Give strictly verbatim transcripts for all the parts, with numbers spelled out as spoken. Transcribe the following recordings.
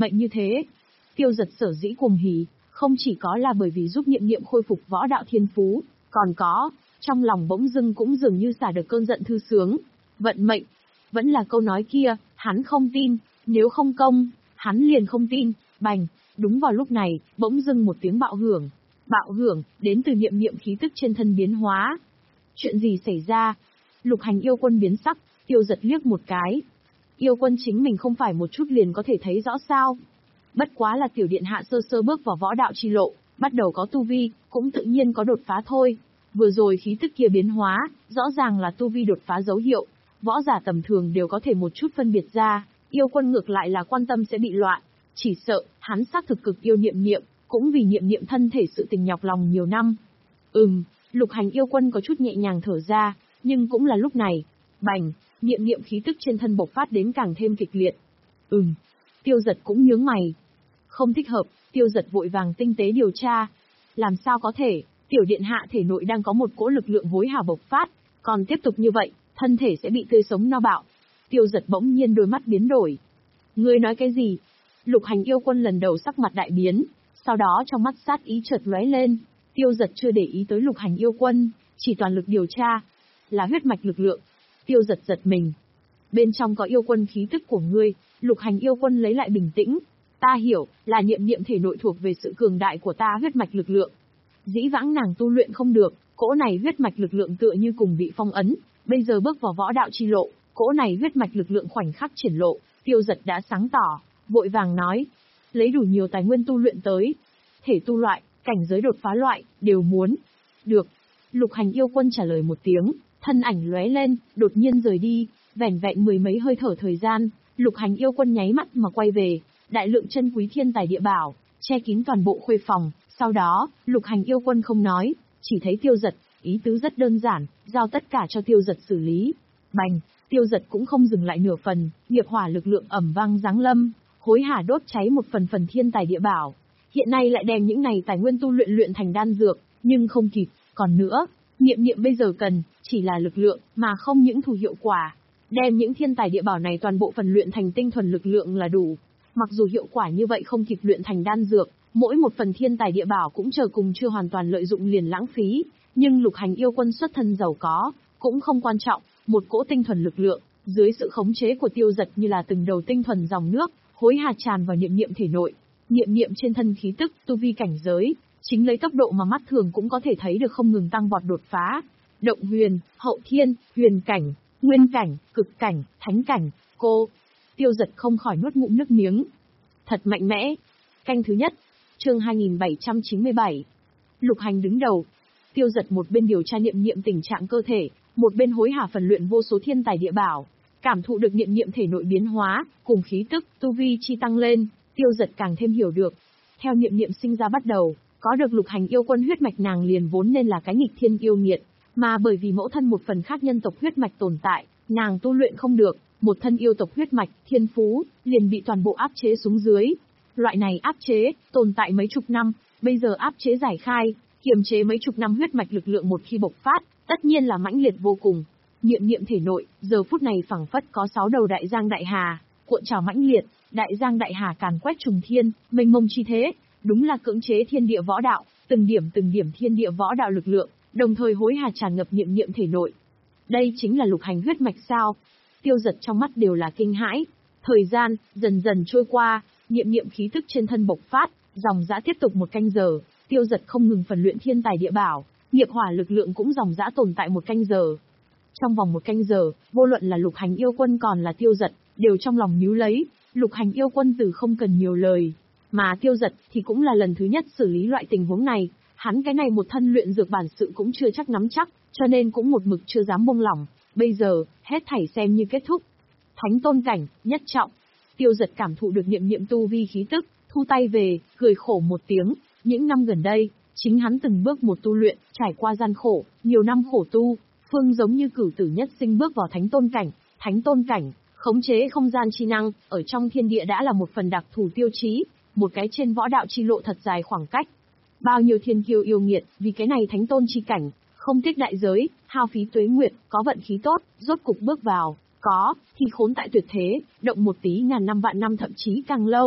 mệnh như thế. Tiêu Dật sở dĩ cuồng hỉ, không chỉ có là bởi vì giúp Niệm Niệm khôi phục võ đạo thiên phú, còn có, trong lòng bỗng dưng cũng dường như xả được cơn giận thư sướng. Vận mệnh, vẫn là câu nói kia, hắn không tin, nếu không công, hắn liền không tin. Bành, đúng vào lúc này, bỗng dưng một tiếng bạo hưởng. Bạo hưởng, đến từ Niệm Niệm khí tức trên thân biến hóa. Chuyện gì xảy ra? Lục Hành yêu quân biến sắc, Tiêu Dật liếc một cái. Yêu quân chính mình không phải một chút liền có thể thấy rõ sao? Bất quá là tiểu điện hạ sơ sơ bước vào võ đạo chi lộ, bắt đầu có tu vi, cũng tự nhiên có đột phá thôi. Vừa rồi khí tức kia biến hóa, rõ ràng là tu vi đột phá dấu hiệu. Võ giả tầm thường đều có thể một chút phân biệt ra, yêu quân ngược lại là quan tâm sẽ bị loạn. Chỉ sợ, hắn xác thực cực yêu Niệm Niệm, cũng vì Niệm Niệm thân thể sự tình nhọc lòng nhiều năm. Ừm, Lục Hành yêu quân có chút nhẹ nhàng thở ra, nhưng cũng là lúc này. Bành, Niệm Niệm khí tức trên thân bộc phát đến càng thêm kịch liệt. Ừm, Tiêu Dật cũng nhướng mày. Không thích hợp, Tiêu Dật vội vàng tinh tế điều tra. Làm sao có thể, tiểu điện hạ thể nội đang có một cỗ lực lượng hối hả bộc phát, còn tiếp tục như vậy, thân thể sẽ bị tươi sống no bạo. Tiêu Dật bỗng nhiên đôi mắt biến đổi. Ngươi nói cái gì? Lục Hành yêu quân lần đầu sắc mặt đại biến, sau đó trong mắt sát ý chợt lóe lên. Tiêu Dật chưa để ý tới Lục Hành yêu quân, chỉ toàn lực điều tra. Là huyết mạch lực lượng. Tiêu Dật giật mình. Bên trong có yêu quân khí tức của ngươi. Lục Hành yêu quân lấy lại bình tĩnh. Ta hiểu, là Niệm Niệm thể nội thuộc về sự cường đại của ta huyết mạch lực lượng. Dĩ vãng nàng tu luyện không được, cỗ này huyết mạch lực lượng tựa như cùng bị phong ấn, bây giờ bước vào võ đạo chi lộ, cỗ này huyết mạch lực lượng khoảnh khắc triển lộ. Tiêu Dật đã sáng tỏ, vội vàng nói, lấy đủ nhiều tài nguyên tu luyện tới, thể tu loại, cảnh giới đột phá loại, đều muốn. Được. Lục Hành yêu quân trả lời một tiếng, thân ảnh lóe lên, đột nhiên rời đi, vẻn vẹn mười mấy hơi thở thời gian, Lục Hành yêu quân nháy mắt mà quay về, đại lượng chân quý thiên tài địa bảo, che kín toàn bộ khuê phòng. Sau đó, Lục Hành yêu quân không nói, chỉ thấy Tiêu Dật, ý tứ rất đơn giản, giao tất cả cho Tiêu Dật xử lý. Bành, Tiêu Dật cũng không dừng lại nửa phần, nghiệp hỏa lực lượng ầm vang giáng lâm, hối hả đốt cháy một phần phần thiên tài địa bảo. Hiện nay lại đem những này tài nguyên tu luyện luyện thành đan dược, nhưng không kịp, còn nữa, Niệm Niệm bây giờ cần, chỉ là lực lượng, mà không những thủ hiệu quả. Đem những thiên tài địa bảo này toàn bộ phần luyện thành tinh thuần lực lượng là đủ. Mặc dù hiệu quả như vậy không kịp luyện thành đan dược, mỗi một phần thiên tài địa bảo cũng chờ cùng chưa hoàn toàn lợi dụng liền lãng phí, nhưng Lục Hành yêu quân xuất thân giàu có, cũng không quan trọng, một cỗ tinh thuần lực lượng, dưới sự khống chế của Tiêu Dật như là từng đầu tinh thuần dòng nước, hối hả tràn vào Niệm Niệm thể nội. Niệm Niệm trên thân khí tức, tu vi cảnh giới, chính lấy tốc độ mà mắt thường cũng có thể thấy được không ngừng tăng vọt đột phá. Động huyền, hậu thiên, huyền cảnh, nguyên cảnh, cực cảnh, thánh cảnh, cô. Tiêu Dật không khỏi nuốt ngụm nước miếng. Thật mạnh mẽ. Canh thứ nhất, chương hai nghìn bảy trăm chín mươi bảy. Lục Hành đứng đầu. Tiêu Dật một bên điều tra Niệm Niệm tình trạng cơ thể, một bên hối hả phần luyện vô số thiên tài địa bảo, cảm thụ được Niệm Niệm thể nội biến hóa, cùng khí tức, tu vi chi tăng lên, Tiêu Dật càng thêm hiểu được. Theo Niệm Niệm sinh ra bắt đầu, có được Lục Hành yêu quân huyết mạch nàng liền vốn nên là cái nghịch thiên yêu nghiệt, mà bởi vì mẫu thân một phần khác nhân tộc huyết mạch tồn tại, nàng tu luyện không được, một thân yêu tộc huyết mạch, thiên phú, liền bị toàn bộ áp chế xuống dưới. Loại này áp chế, tồn tại mấy chục năm, bây giờ áp chế giải khai, kiềm chế mấy chục năm huyết mạch lực lượng một khi bộc phát, tất nhiên là mãnh liệt vô cùng. Niệm Niệm thể nội, giờ phút này phảng phất có sáu đầu đại giang đại hà, cuộn trào mãnh liệt, đại giang đại hà càn quét trùng thiên, mênh mông chi thế, đúng là cưỡng chế thiên địa võ đạo, từng điểm từng điểm thiên địa võ đạo lực lượng, đồng thời hối hả tràn ngập Niệm Niệm thể nội. Đây chính là Lục Hành huyết mạch sao? Tiêu Dật trong mắt đều là kinh hãi. Thời gian dần dần trôi qua, Niệm Niệm khí tức trên thân bộc phát, dòng dã tiếp tục một canh giờ, Tiêu Dật không ngừng phần luyện thiên tài địa bảo, nghiệp hỏa lực lượng cũng dòng dã tồn tại một canh giờ. Trong vòng một canh giờ, vô luận là Lục Hành yêu quân còn là Tiêu Dật, đều trong lòng níu lấy. Lục Hành yêu quân từ không cần nhiều lời, mà Tiêu Dật thì cũng là lần thứ nhất xử lý loại tình huống này, hắn cái này một thân luyện dược bản sự cũng chưa chắc nắm chắc, cho nên cũng một mực chưa dám buông lỏng. Bây giờ, hết thảy xem như kết thúc. Thánh tôn cảnh, nhất trọng. Tiêu Dật cảm thụ được Niệm Niệm tu vi khí tức, thu tay về, cười khổ một tiếng. Những năm gần đây, chính hắn từng bước một tu luyện, trải qua gian khổ, nhiều năm khổ tu, phương giống như cửu tử nhất sinh bước vào thánh tôn cảnh. Thánh tôn cảnh, khống chế không gian chi năng, ở trong thiên địa đã là một phần đặc thù tiêu chí, một cái trên võ đạo chi lộ thật dài khoảng cách. Bao nhiêu thiên kiêu yêu nghiệt, vì cái này thánh tôn chi cảnh, không tiếc đại giới, hao phí tuế nguyệt, có vận khí tốt, rốt cục bước vào, có, thì khốn tại tuyệt thế, động một tí ngàn năm vạn năm thậm chí càng lâu,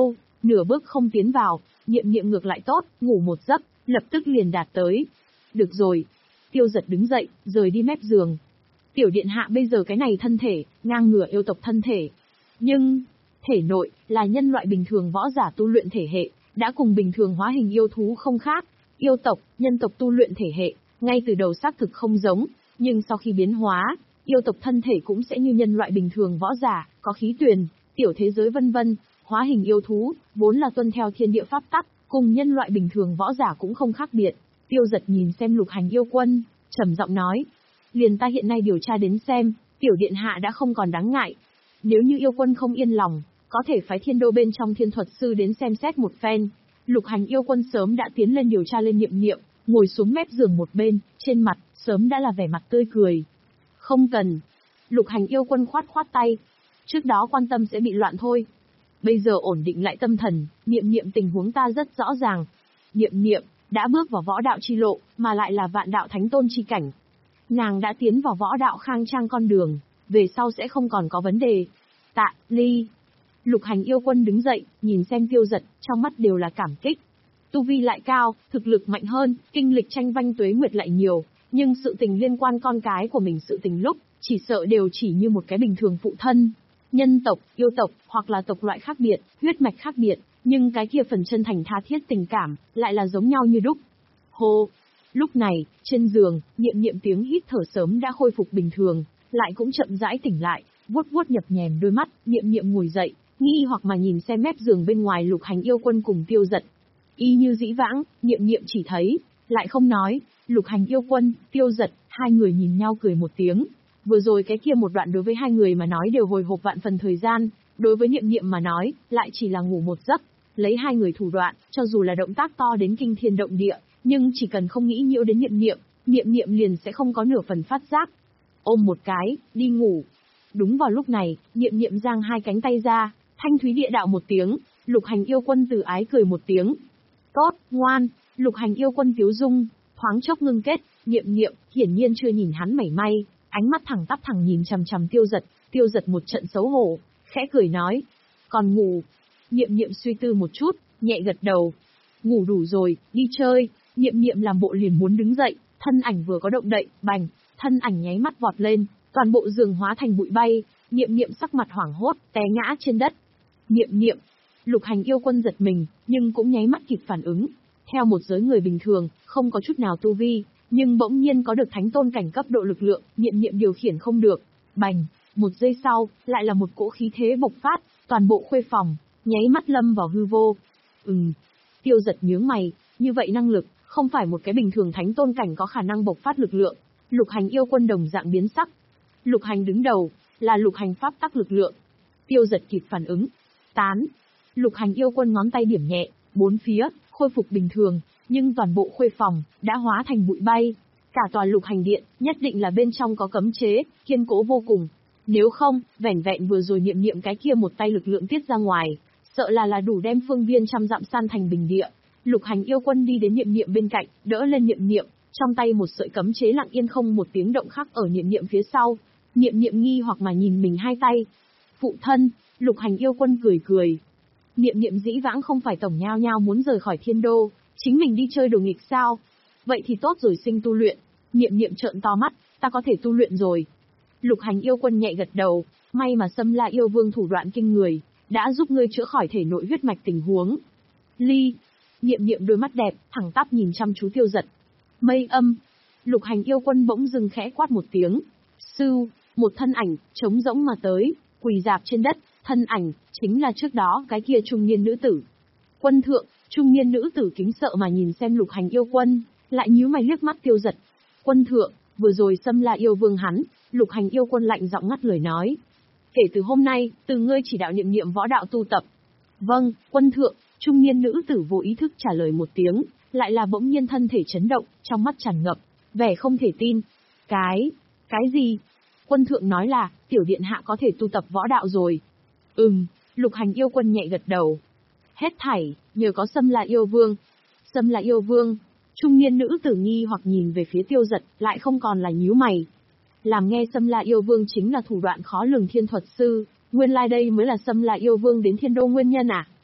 Nửa bước không tiến vào, Niệm Niệm ngược lại tốt, ngủ một giấc, lập tức liền đạt tới. Được rồi. Tiêu Dật đứng dậy, rời đi mép giường. Tiểu điện hạ bây giờ cái này thân thể, ngang ngửa yêu tộc thân thể. Nhưng, thể nội, là nhân loại bình thường võ giả tu luyện thể hệ, đã cùng bình thường hóa hình yêu thú không khác. Yêu tộc, nhân tộc tu luyện thể hệ, ngay từ đầu xác thực không giống, nhưng sau khi biến hóa, yêu tộc thân thể cũng sẽ như nhân loại bình thường võ giả, có khí tuyền, tiểu thế giới vân vân. Hóa hình yêu thú, vốn là tuân theo thiên địa pháp tắc, cùng nhân loại bình thường võ giả cũng không khác biệt. Tiêu Dật nhìn xem Lục Hành yêu quân, trầm giọng nói. Liền ta hiện nay điều tra đến xem, tiểu điện hạ đã không còn đáng ngại. Nếu như yêu quân không yên lòng, có thể phái thiên đô bên trong thiên thuật sư đến xem xét một phen. Lục Hành yêu quân sớm đã tiến lên điều tra lên Niệm Niệm, ngồi xuống mép giường một bên, trên mặt, sớm đã là vẻ mặt tươi cười. Không cần. Lục Hành yêu quân khoát khoát tay. Trước đó quan tâm sẽ bị loạn thôi. Bây giờ ổn định lại tâm thần, Niệm Niệm tình huống ta rất rõ ràng. Niệm Niệm đã bước vào võ đạo chi lộ, mà lại là vạn đạo thánh tôn chi cảnh. Nàng đã tiến vào võ đạo khang trang con đường, về sau sẽ không còn có vấn đề. Tạ, Ly. Lục Hành yêu quân đứng dậy, nhìn xem Tiêu Dật, trong mắt đều là cảm kích. Tu vi lại cao, thực lực mạnh hơn, kinh lịch tranh vanh tuế nguyệt lại nhiều, nhưng sự tình liên quan con cái của mình sự tình lúc, chỉ sợ đều chỉ như một cái bình thường phụ thân. Nhân tộc, yêu tộc, hoặc là tộc loại khác biệt, huyết mạch khác biệt, nhưng cái kia phần chân thành tha thiết tình cảm, lại là giống nhau như đúc. Hô! Lúc này, trên giường, Niệm Niệm tiếng hít thở sớm đã khôi phục bình thường, lại cũng chậm rãi tỉnh lại, vuốt vuốt nhập nhèm đôi mắt, Niệm Niệm ngồi dậy, nghi hoặc mà nhìn xem mép giường bên ngoài Lục Hành yêu quân cùng Tiêu Dật. Y như dĩ vãng, Niệm Niệm chỉ thấy, lại không nói, Lục Hành yêu quân, Tiêu Dật, hai người nhìn nhau cười một tiếng. Vừa rồi cái kia một đoạn đối với hai người mà nói đều hồi hộp vạn phần thời gian, đối với Niệm Niệm mà nói, lại chỉ là ngủ một giấc. Lấy hai người thủ đoạn, cho dù là động tác to đến kinh thiên động địa, nhưng chỉ cần không nghĩ nhiễu đến Niệm Niệm, Niệm Niệm liền sẽ không có nửa phần phát giác. Ôm một cái, đi ngủ. Đúng vào lúc này, Niệm Niệm giang hai cánh tay ra, thanh thúy địa đạo một tiếng, Lục Hành yêu quân từ ái cười một tiếng. Tốt, ngoan. Lục Hành yêu quân tiếu dung, thoáng chốc ngưng kết, Niệm Niệm hiển nhiên chưa nhìn hắn mảy may, ánh mắt thẳng tắp thẳng nhìn chằm chằm Tiêu Dật, Tiêu Dật một trận xấu hổ, khẽ cười nói, còn ngủ. Niệm Niệm suy tư một chút, nhẹ gật đầu. Ngủ đủ rồi, đi chơi. Niệm Niệm làm bộ liền muốn đứng dậy, thân ảnh vừa có động đậy, bành, thân ảnh nháy mắt vọt lên, toàn bộ giường hóa thành bụi bay, Niệm Niệm sắc mặt hoảng hốt, té ngã trên đất. Niệm Niệm, Lục Hành yêu quân giật mình, nhưng cũng nháy mắt kịp phản ứng. Theo một giới người bình thường, không có chút nào tu vi, nhưng bỗng nhiên có được thánh tôn cảnh cấp độ lực lượng, Niệm Niệm điều khiển không được. Bành, một giây sau, lại là một cỗ khí thế bộc phát, toàn bộ khuê phòng, nháy mắt lâm vào hư vô. Ừm, Tiêu Dật nhướng mày, như vậy năng lực, không phải một cái bình thường thánh tôn cảnh có khả năng bộc phát lực lượng. Lục Hành yêu quân đồng dạng biến sắc. Lục Hành đứng đầu, là Lục Hành pháp tắc lực lượng. Tiêu Dật kịp phản ứng. Tán. Lục Hành yêu quân ngón tay điểm nhẹ, bốn phía, khôi phục bình thường, nhưng toàn bộ khuê phòng, đã hóa thành bụi bay. Cả tòa Lục Hành điện, nhất định là bên trong có cấm chế, kiên cố vô cùng. Nếu không, vẻn vẹn vừa rồi Niệm Niệm cái kia một tay lực lượng tiết ra ngoài, sợ là là đủ đem phương viên trăm dặm san thành bình địa. Lục Hành yêu quân đi đến Niệm Niệm bên cạnh, đỡ lên Niệm Niệm, trong tay một sợi cấm chế lặng yên không một tiếng động khắc ở Niệm Niệm phía sau. Niệm Niệm nghi hoặc mà nhìn mình hai tay. Phụ thân, Lục Hành yêu quân cười cười. Niệm Niệm dĩ vãng không phải tổng nhao nhao muốn rời khỏi thiên đô, chính mình đi chơi đồ nghịch sao? Vậy thì tốt rồi, sinh tu luyện. Niệm Niệm trợn to mắt, ta có thể tu luyện rồi. Lục Hành yêu quân nhẹ gật đầu, may mà Xâm La yêu vương thủ đoạn kinh người, đã giúp ngươi chữa khỏi thể nội huyết mạch tình huống. Ly. Niệm Niệm đôi mắt đẹp, thẳng tắp nhìn chăm chú Tiêu Dật. Mây âm. Lục Hành yêu quân bỗng dưng khẽ quát một tiếng. Sưu, một thân ảnh, trống rỗng mà tới, quỳ dạp trên đất, thân ảnh, chính là trước đó cái kia trung niên nữ tử. Quân thượng, trung niên nữ tử kính sợ mà nhìn xem Lục Hành yêu quân, lại nhíu mày liếc mắt Tiêu Dật. Quân thượng, vừa rồi Xâm La yêu vương hắn, Lục Hành yêu quân lạnh giọng ngắt lời nói. Kể từ hôm nay, từ ngươi chỉ đạo Niệm Niệm võ đạo tu tập. Vâng, quân thượng, trung niên nữ tử vô ý thức trả lời một tiếng, lại là bỗng nhiên thân thể chấn động, trong mắt tràn ngập vẻ không thể tin. Cái, cái gì? Quân thượng nói là, tiểu điện hạ có thể tu tập võ đạo rồi. Ừm, Lục Hành yêu quân nhẹ gật đầu. Hết thảy, nhờ có Xâm La yêu vương. Xâm La yêu vương. Trung niên nữ tử nghi hoặc nhìn về phía Tiêu Dật, lại không còn là nhíu mày. Làm nghe Xâm La yêu vương chính là thủ đoạn khó lường thiên thuật sư, nguyên lai like đây mới là Xâm La yêu vương đến thiên đô nguyên nhân à?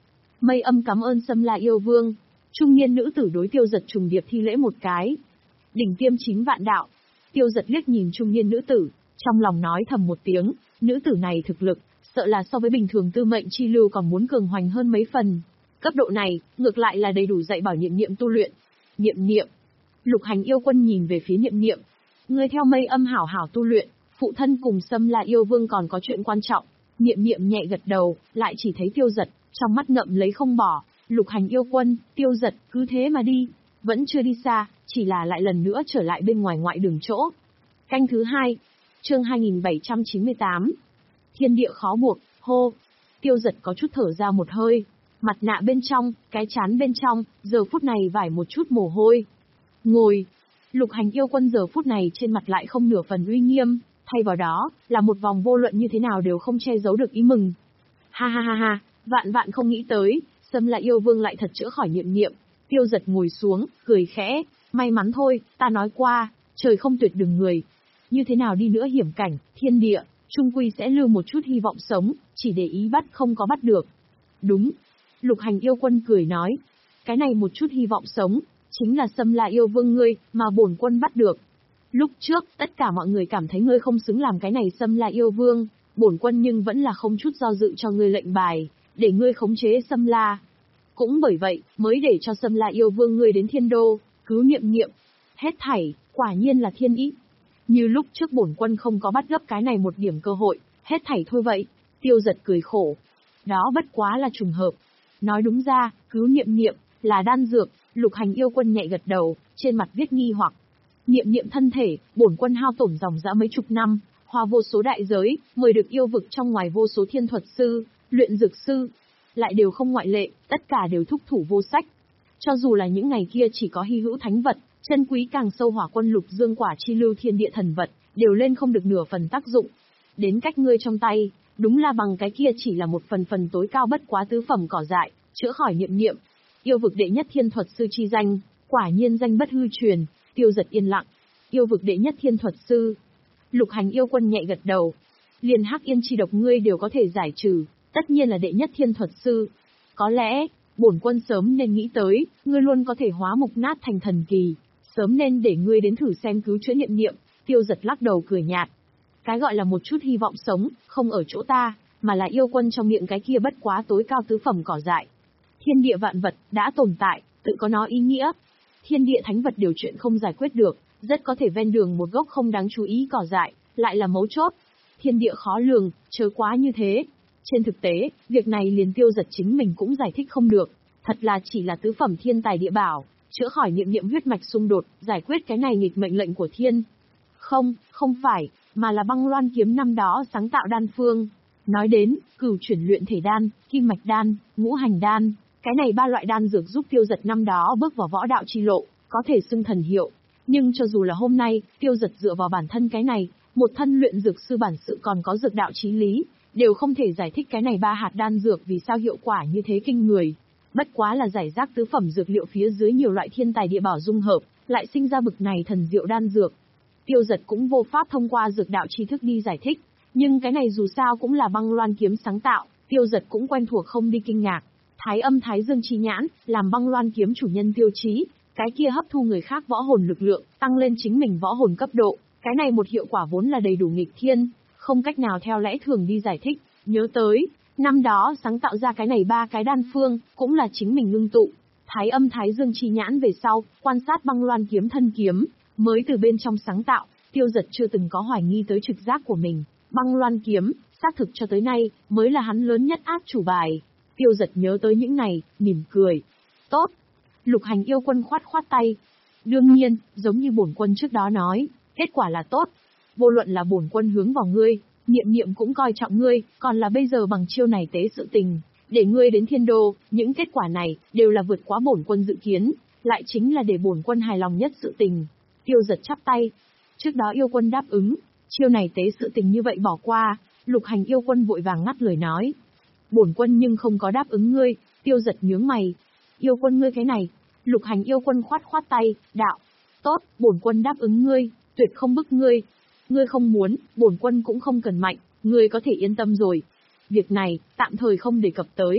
Mây Âm cảm ơn Sâm La yêu vương. Trung niên nữ tử đối Tiêu Giật trùng điệp thi lễ một cái. Đỉnh tiêm chín vạn đạo. Tiêu Giật liếc nhìn trung niên nữ tử, trong lòng nói thầm một tiếng, nữ tử này thực lực, sợ là so với bình thường tư mệnh chi lưu còn muốn cường hoành hơn mấy phần. Cấp độ này, ngược lại là đầy đủ dạy bảo Niệm Niệm tu luyện. Niệm Niệm. Lục Hành yêu quân nhìn về phía Niệm Niệm. Ngươi theo Mây Âm hảo hảo tu luyện, phụ thân cùng Sâm La yêu vương còn có chuyện quan trọng. Niệm Niệm nhẹ gật đầu, lại chỉ thấy Tiêu Giật, trong mắt ngậm lấy không bỏ. Lục Hành yêu quân, Tiêu Giật, cứ thế mà đi. Vẫn chưa đi xa, chỉ là lại lần nữa trở lại bên ngoài ngoại đường chỗ. Canh thứ hai, chương hai nghìn bảy trăm chín mươi tám. Thiên địa khó buộc, hô. Tiêu Giật có chút thở ra một hơi. Mặt nạ bên trong, cái trán bên trong, giờ phút này vải một chút mồ hôi. Ngồi. Lục Hành yêu quân giờ phút này trên mặt lại không nửa phần uy nghiêm, thay vào đó, là một vòng vô luận như thế nào đều không che giấu được ý mừng. Ha ha ha ha, vạn vạn không nghĩ tới, Sâm La yêu vương lại thật chữa khỏi Niệm Niệm. Tiêu Giật ngồi xuống, cười khẽ, may mắn thôi, ta nói qua, trời không tuyệt đường người. Như thế nào đi nữa hiểm cảnh, thiên địa, trung quy sẽ lưu một chút hy vọng sống, chỉ để ý bắt không có bắt được. Đúng. Lục Hành yêu quân cười nói, cái này một chút hy vọng sống, chính là Sâm La yêu vương ngươi, mà bổn quân bắt được. Lúc trước, tất cả mọi người cảm thấy ngươi không xứng làm cái này Sâm La yêu vương, bổn quân nhưng vẫn là không chút do dự cho ngươi lệnh bài, để ngươi khống chế Sâm La. Cũng bởi vậy, mới để cho Sâm La yêu vương ngươi đến thiên đô, cứu Niệm Niệm. Hết thảy, quả nhiên là thiên ý. Như lúc trước bổn quân không có bắt gấp cái này một điểm cơ hội, hết thảy thôi vậy. Tiêu Giật cười khổ. Đó bất quá là trùng hợp. Nói đúng ra, cứu Niệm Niệm, là đan dược. Lục Hành yêu quân nhẹ gật đầu, trên mặt viết nghi hoặc. Niệm Niệm thân thể, bổn quân hao tổn dòng dã mấy chục năm, hoa vô số đại giới, mời được yêu vực trong ngoài vô số thiên thuật sư, luyện dược sư, lại đều không ngoại lệ, tất cả đều thúc thủ vô sách. Cho dù là những ngày kia chỉ có hy hữu thánh vật, chân quý càng sâu hỏa quân lục dương quả chi lưu thiên địa thần vật, đều lên không được nửa phần tác dụng. Đến cách ngươi trong tay, đúng là bằng cái kia chỉ là một phần phần tối cao bất quá tứ phẩm cỏ dại, chữa khỏi Niệm Niệm. Yêu vực đệ nhất thiên thuật sư chi danh, quả nhiên danh bất hư truyền. Tiêu Giật yên lặng. Yêu vực đệ nhất thiên thuật sư. Lục Hành yêu quân nhẹ gật đầu. Liền hắc yên chi độc ngươi đều có thể giải trừ, tất nhiên là đệ nhất thiên thuật sư. Có lẽ, bổn quân sớm nên nghĩ tới, ngươi luôn có thể hóa mục nát thành thần kỳ, sớm nên để ngươi đến thử xem cứu chữa Niệm Niệm. Tiêu Giật lắc đầu cười nhạt. Cái gọi là một chút hy vọng sống, không ở chỗ ta, mà là yêu quân trong miệng cái kia bất quá tối cao tứ phẩm cỏ dại. Thiên địa vạn vật, đã tồn tại, tự có nó ý nghĩa. Thiên địa thánh vật điều chuyện không giải quyết được, rất có thể ven đường một gốc không đáng chú ý cỏ dại, lại là mấu chốt. Thiên địa khó lường, chớ quá như thế. Trên thực tế, việc này liền Tiêu Giật chính mình cũng giải thích không được, thật là chỉ là tứ phẩm thiên tài địa bảo, chữa khỏi Niệm Niệm huyết mạch xung đột, giải quyết cái này nghịch mệnh lệnh của thiên. Không, không phải, mà là Băng Loan kiếm năm đó sáng tạo đan phương. Nói đến, cửu chuyển luyện thể đan, kim mạch đan, ngũ hành đan, cái này ba loại đan dược giúp Tiêu Giật năm đó bước vào võ đạo chi lộ, có thể xưng thần hiệu. Nhưng cho dù là hôm nay, Tiêu Giật dựa vào bản thân cái này, một thân luyện dược sư bản sự còn có dược đạo chí lý, đều không thể giải thích cái này ba hạt đan dược vì sao hiệu quả như thế kinh người. Bất quá là giải rác tứ phẩm dược liệu phía dưới nhiều loại thiên tài địa bảo dung hợp, lại sinh ra bực này thần diệu đan dược. Tiêu Giật cũng vô pháp thông qua dược đạo tri thức đi giải thích, nhưng cái này dù sao cũng là Băng Loan kiếm sáng tạo, Tiêu Giật cũng quen thuộc không đi kinh ngạc. Thái âm thái dương chi nhãn, làm Băng Loan kiếm chủ nhân tiêu chí, cái kia hấp thu người khác võ hồn lực lượng, tăng lên chính mình võ hồn cấp độ, cái này một hiệu quả vốn là đầy đủ nghịch thiên, không cách nào theo lẽ thường đi giải thích. Nhớ tới, năm đó sáng tạo ra cái này ba cái đan phương, cũng là chính mình ngưng tụ. Thái âm thái dương chi nhãn về sau, quan sát Băng Loan kiếm thân kiếm, mới từ bên trong sáng tạo, Tiêu Giật chưa từng có hoài nghi tới trực giác của mình. Băng Loan kiếm, xác thực cho tới nay, mới là hắn lớn nhất át chủ bài. Tiêu Giật nhớ tới những này, mỉm cười. Tốt. Lục Hành yêu quân khoát khoát tay. Đương nhiên, giống như bổn quân trước đó nói, kết quả là tốt. Vô luận là bổn quân hướng vào ngươi, Niệm Niệm cũng coi trọng ngươi, còn là bây giờ bằng chiêu này tế sự tình, để ngươi đến thiên đô, những kết quả này, đều là vượt quá bổn quân dự kiến, lại chính là để bổn quân hài lòng nhất sự tình. Tiêu Giật chắp tay. Trước đó yêu quân đáp ứng, chiêu này tế sự tình như vậy bỏ qua, Lục Hành yêu quân vội vàng ngắt lời nói. Bổn quân nhưng không có đáp ứng ngươi. Tiêu Giật nhướng mày. Yêu quân ngươi cái này. Lục Hành yêu quân khoát khoát tay, đạo. Tốt, bổn quân đáp ứng ngươi, tuyệt không bức ngươi. Ngươi không muốn, bổn quân cũng không cần mạnh, ngươi có thể yên tâm rồi. Việc này, tạm thời không đề cập tới.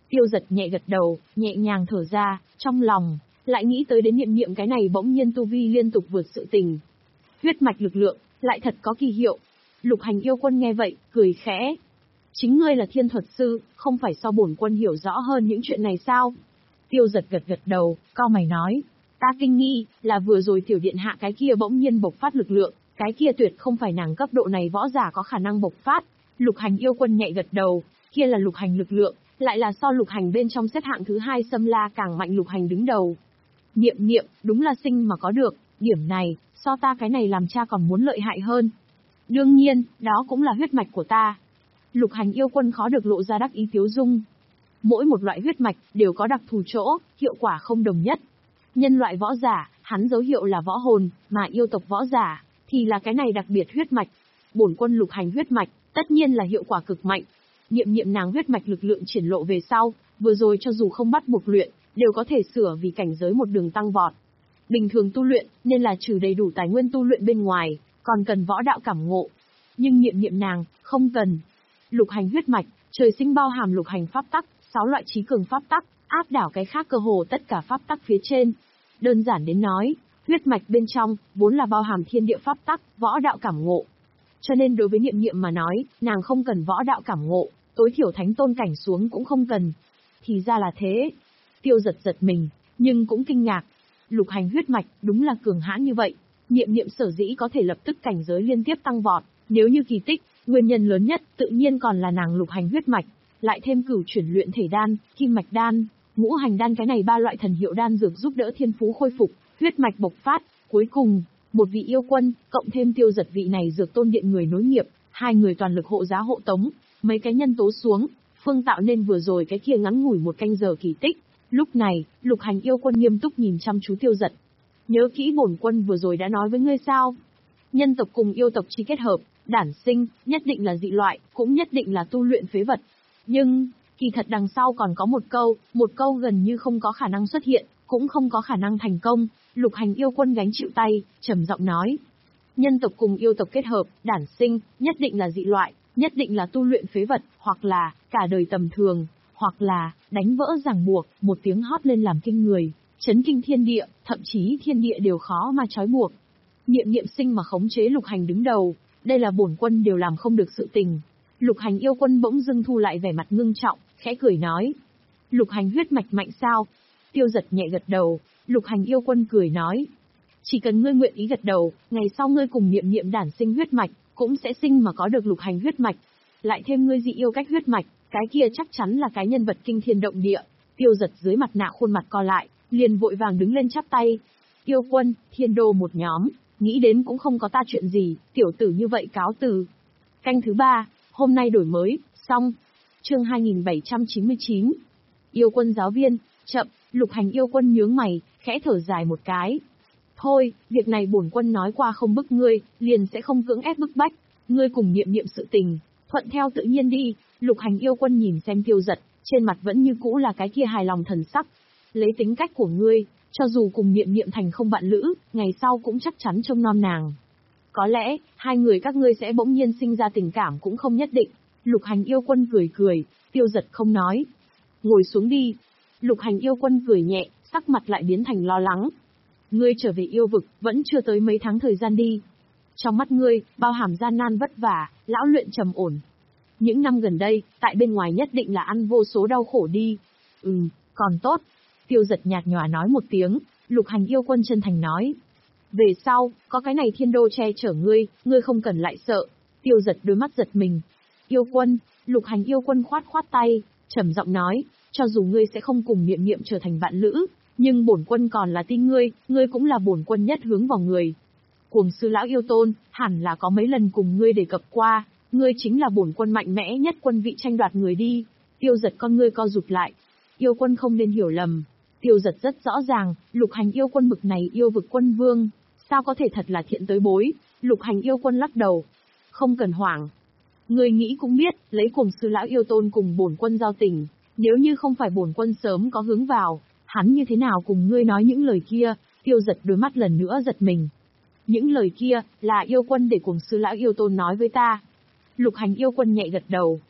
Tiêu giật nhẹ gật đầu, nhẹ nhàng thở ra, trong lòng, lại nghĩ tới đến niệm niệm cái này bỗng nhiên tu vi liên tục vượt sự tình. Huyết mạch lực lượng, lại thật có kỳ hiệu. Lục Hành yêu quân nghe vậy, cười khẽ. Chính ngươi là thiên thuật sư, không phải so bổn quân hiểu rõ hơn những chuyện này sao? Tiêu giật gật gật đầu, cau mày nói. Ta kinh nghi, là vừa rồi tiểu điện hạ cái kia bỗng nhiên bộc phát lực lượng, cái kia tuyệt không phải nàng cấp độ này võ giả có khả năng bộc phát. Lục Hành yêu quân nhẹ gật đầu, kia là Lục Hành lực lượng, lại là so Lục Hành bên trong xếp hạng thứ hai xâm la càng mạnh Lục Hành đứng đầu. Niệm niệm, đúng là sinh mà có được, điểm này, so ta cái này làm cha còn muốn lợi hại hơn. Đương nhiên, đó cũng là huyết mạch của ta. Lục Hành yêu quân khó được lộ ra đắc ý tiếu dung. Mỗi một loại huyết mạch, đều có đặc thù chỗ, hiệu quả không đồng nhất. Nhân loại võ giả, hắn dấu hiệu là võ hồn, mà yêu tộc võ giả, thì là cái này đặc biệt huyết mạch. Bổn quân Lục Hành huyết mạch, tất nhiên là hiệu quả cực mạnh. Niệm niệm nàng huyết mạch lực lượng triển lộ về sau, vừa rồi cho dù không bắt buộc luyện, đều có thể sửa vì cảnh giới một đường tăng vọt. Bình thường tu luyện, nên là trừ đầy đủ tài nguyên tu luyện bên ngoài, còn cần võ đạo cảm ngộ. Nhưng niệm niệm nàng, không cần. Lục Hành huyết mạch, trời sinh bao hàm lục hành pháp tắc, sáu loại trí cường pháp tắc, áp đảo cái khác cơ hồ tất cả pháp tắc phía trên. Đơn giản đến nói, huyết mạch bên trong, vốn là bao hàm thiên địa pháp tắc, võ đạo cảm ngộ. Cho nên đối với niệm niệm mà nói, nàng không cần võ đạo cảm ngộ, tối thiểu thánh tôn cảnh xuống cũng không cần. Thì ra là thế. Tiêu giật giật mình, nhưng cũng kinh ngạc. Lục Hành huyết mạch, đúng là cường hãn như vậy. Niệm niệm sở dĩ có thể lập tức cảnh giới liên tiếp tăng vọt, nếu như kỳ tích, nguyên nhân lớn nhất tự nhiên còn là nàng Lục Hành huyết mạch, lại thêm cửu chuyển luyện thể đan, kim mạch đan, ngũ hành đan cái này ba loại thần hiệu đan dược giúp đỡ thiên phú khôi phục, huyết mạch bộc phát, cuối cùng, một vị yêu quân, cộng thêm tiêu giật vị này dược tôn điện người nối nghiệp, hai người toàn lực hộ giá hộ tống, mấy cái nhân tố xuống, phương tạo nên vừa rồi cái kia ngắn ngủi một canh giờ kỳ tích. Lúc này, Lục Hành yêu quân nghiêm túc nhìn chăm chú tiêu giật. Nhớ kỹ bổn quân vừa rồi đã nói với ngươi sao? Nhân tộc cùng yêu tộc chi kết hợp, đản sinh, nhất định là dị loại, cũng nhất định là tu luyện phế vật. Nhưng, kỳ thật đằng sau còn có một câu, một câu gần như không có khả năng xuất hiện, cũng không có khả năng thành công. Lục Hành yêu quân gánh chịu tay, trầm giọng nói. Nhân tộc cùng yêu tộc kết hợp, đản sinh, nhất định là dị loại, nhất định là tu luyện phế vật, hoặc là, cả đời tầm thường, hoặc là, đánh vỡ ràng buộc, một tiếng hót lên làm kinh người, chấn kinh thiên địa, thậm chí thiên địa đều khó mà trói buộc. Niệm niệm sinh mà khống chế Lục Hành đứng đầu, đây là bổn quân đều làm không được sự tình. Lục Hành yêu quân bỗng dưng thu lại vẻ mặt ngưng trọng, khẽ cười nói. Lục Hành huyết mạch mạnh sao? Tiêu giật nhẹ gật đầu, Lục Hành yêu quân cười nói. Chỉ cần ngươi nguyện ý gật đầu, ngày sau ngươi cùng niệm niệm đản sinh huyết mạch, cũng sẽ sinh mà có được Lục Hành huyết mạch. Lại thêm ngươi dị yêu cách huyết mạch, cái kia chắc chắn là cái nhân vật kinh thiên động địa. Tiêu giật dưới mặt nạ khuôn mặt co lại, liền vội vàng đứng lên chắp tay. Yêu quân, thiên đô một nhóm, nghĩ đến cũng không có ta chuyện gì, tiểu tử như vậy cáo từ. Canh thứ ba, hôm nay đổi mới, xong. Chương hai nghìn bảy trăm chín mươi chín. Yêu quân giáo viên, chậm, Lục Hành yêu quân nhướng mày, khẽ thở dài một cái. Thôi, việc này bổn quân nói qua không bức ngươi, liền sẽ không cưỡng ép bức bách, ngươi cùng niệm niệm sự tình, thuận theo tự nhiên đi. Lục Hành yêu quân nhìn xem tiêu giật, trên mặt vẫn như cũ là cái kia hài lòng thần sắc. Lấy tính cách của ngươi, cho dù cùng niệm niệm thành không bạn lữ, ngày sau cũng chắc chắn trông nom nàng. Có lẽ, hai người các ngươi sẽ bỗng nhiên sinh ra tình cảm cũng không nhất định. Lục Hành yêu quân cười cười, tiêu giật không nói. Ngồi xuống đi. Lục Hành yêu quân cười nhẹ, sắc mặt lại biến thành lo lắng. Ngươi trở về yêu vực, vẫn chưa tới mấy tháng thời gian đi. Trong mắt ngươi, bao hàm gian nan vất vả, lão luyện trầm ổn. Những năm gần đây, tại bên ngoài nhất định là ăn vô số đau khổ đi. Ừm, còn tốt. Tiêu giật nhạt nhòa nói một tiếng, Lục Hành yêu quân chân thành nói. Về sau, có cái này thiên đô che chở ngươi, ngươi không cần lại sợ. Tiêu giật đôi mắt giật mình. Yêu quân, Lục Hành yêu quân khoát khoát tay, trầm giọng nói, cho dù ngươi sẽ không cùng niệm niệm trở thành bạn lữ, nhưng bổn quân còn là tin ngươi, ngươi cũng là bổn quân nhất hướng vào người. Cuồng sư lão yêu tôn, hẳn là có mấy lần cùng ngươi đề cập qua, ngươi chính là bổn quân mạnh mẽ nhất quân vị tranh đoạt người đi. Tiêu giật con ngươi co rụt lại. Yêu quân không nên hiểu lầm. Tiêu giật rất rõ ràng, Lục Hành yêu quân bực này yêu vực quân vương, sao có thể thật là thiện tới bối. Lục Hành yêu quân lắc đầu. Không cần hoảng. Ngươi nghĩ cũng biết, lấy cuồng sư lão yêu tôn cùng bổn quân giao tình, nếu như không phải bổn quân sớm có hướng vào, hắn như thế nào cùng ngươi nói những lời kia. Tiêu giật đôi mắt lần nữa giật mình. Những lời kia, là yêu quân để cuồng sư lão yêu tôn nói với ta. Lục Hành yêu quân nhẹ gật đầu.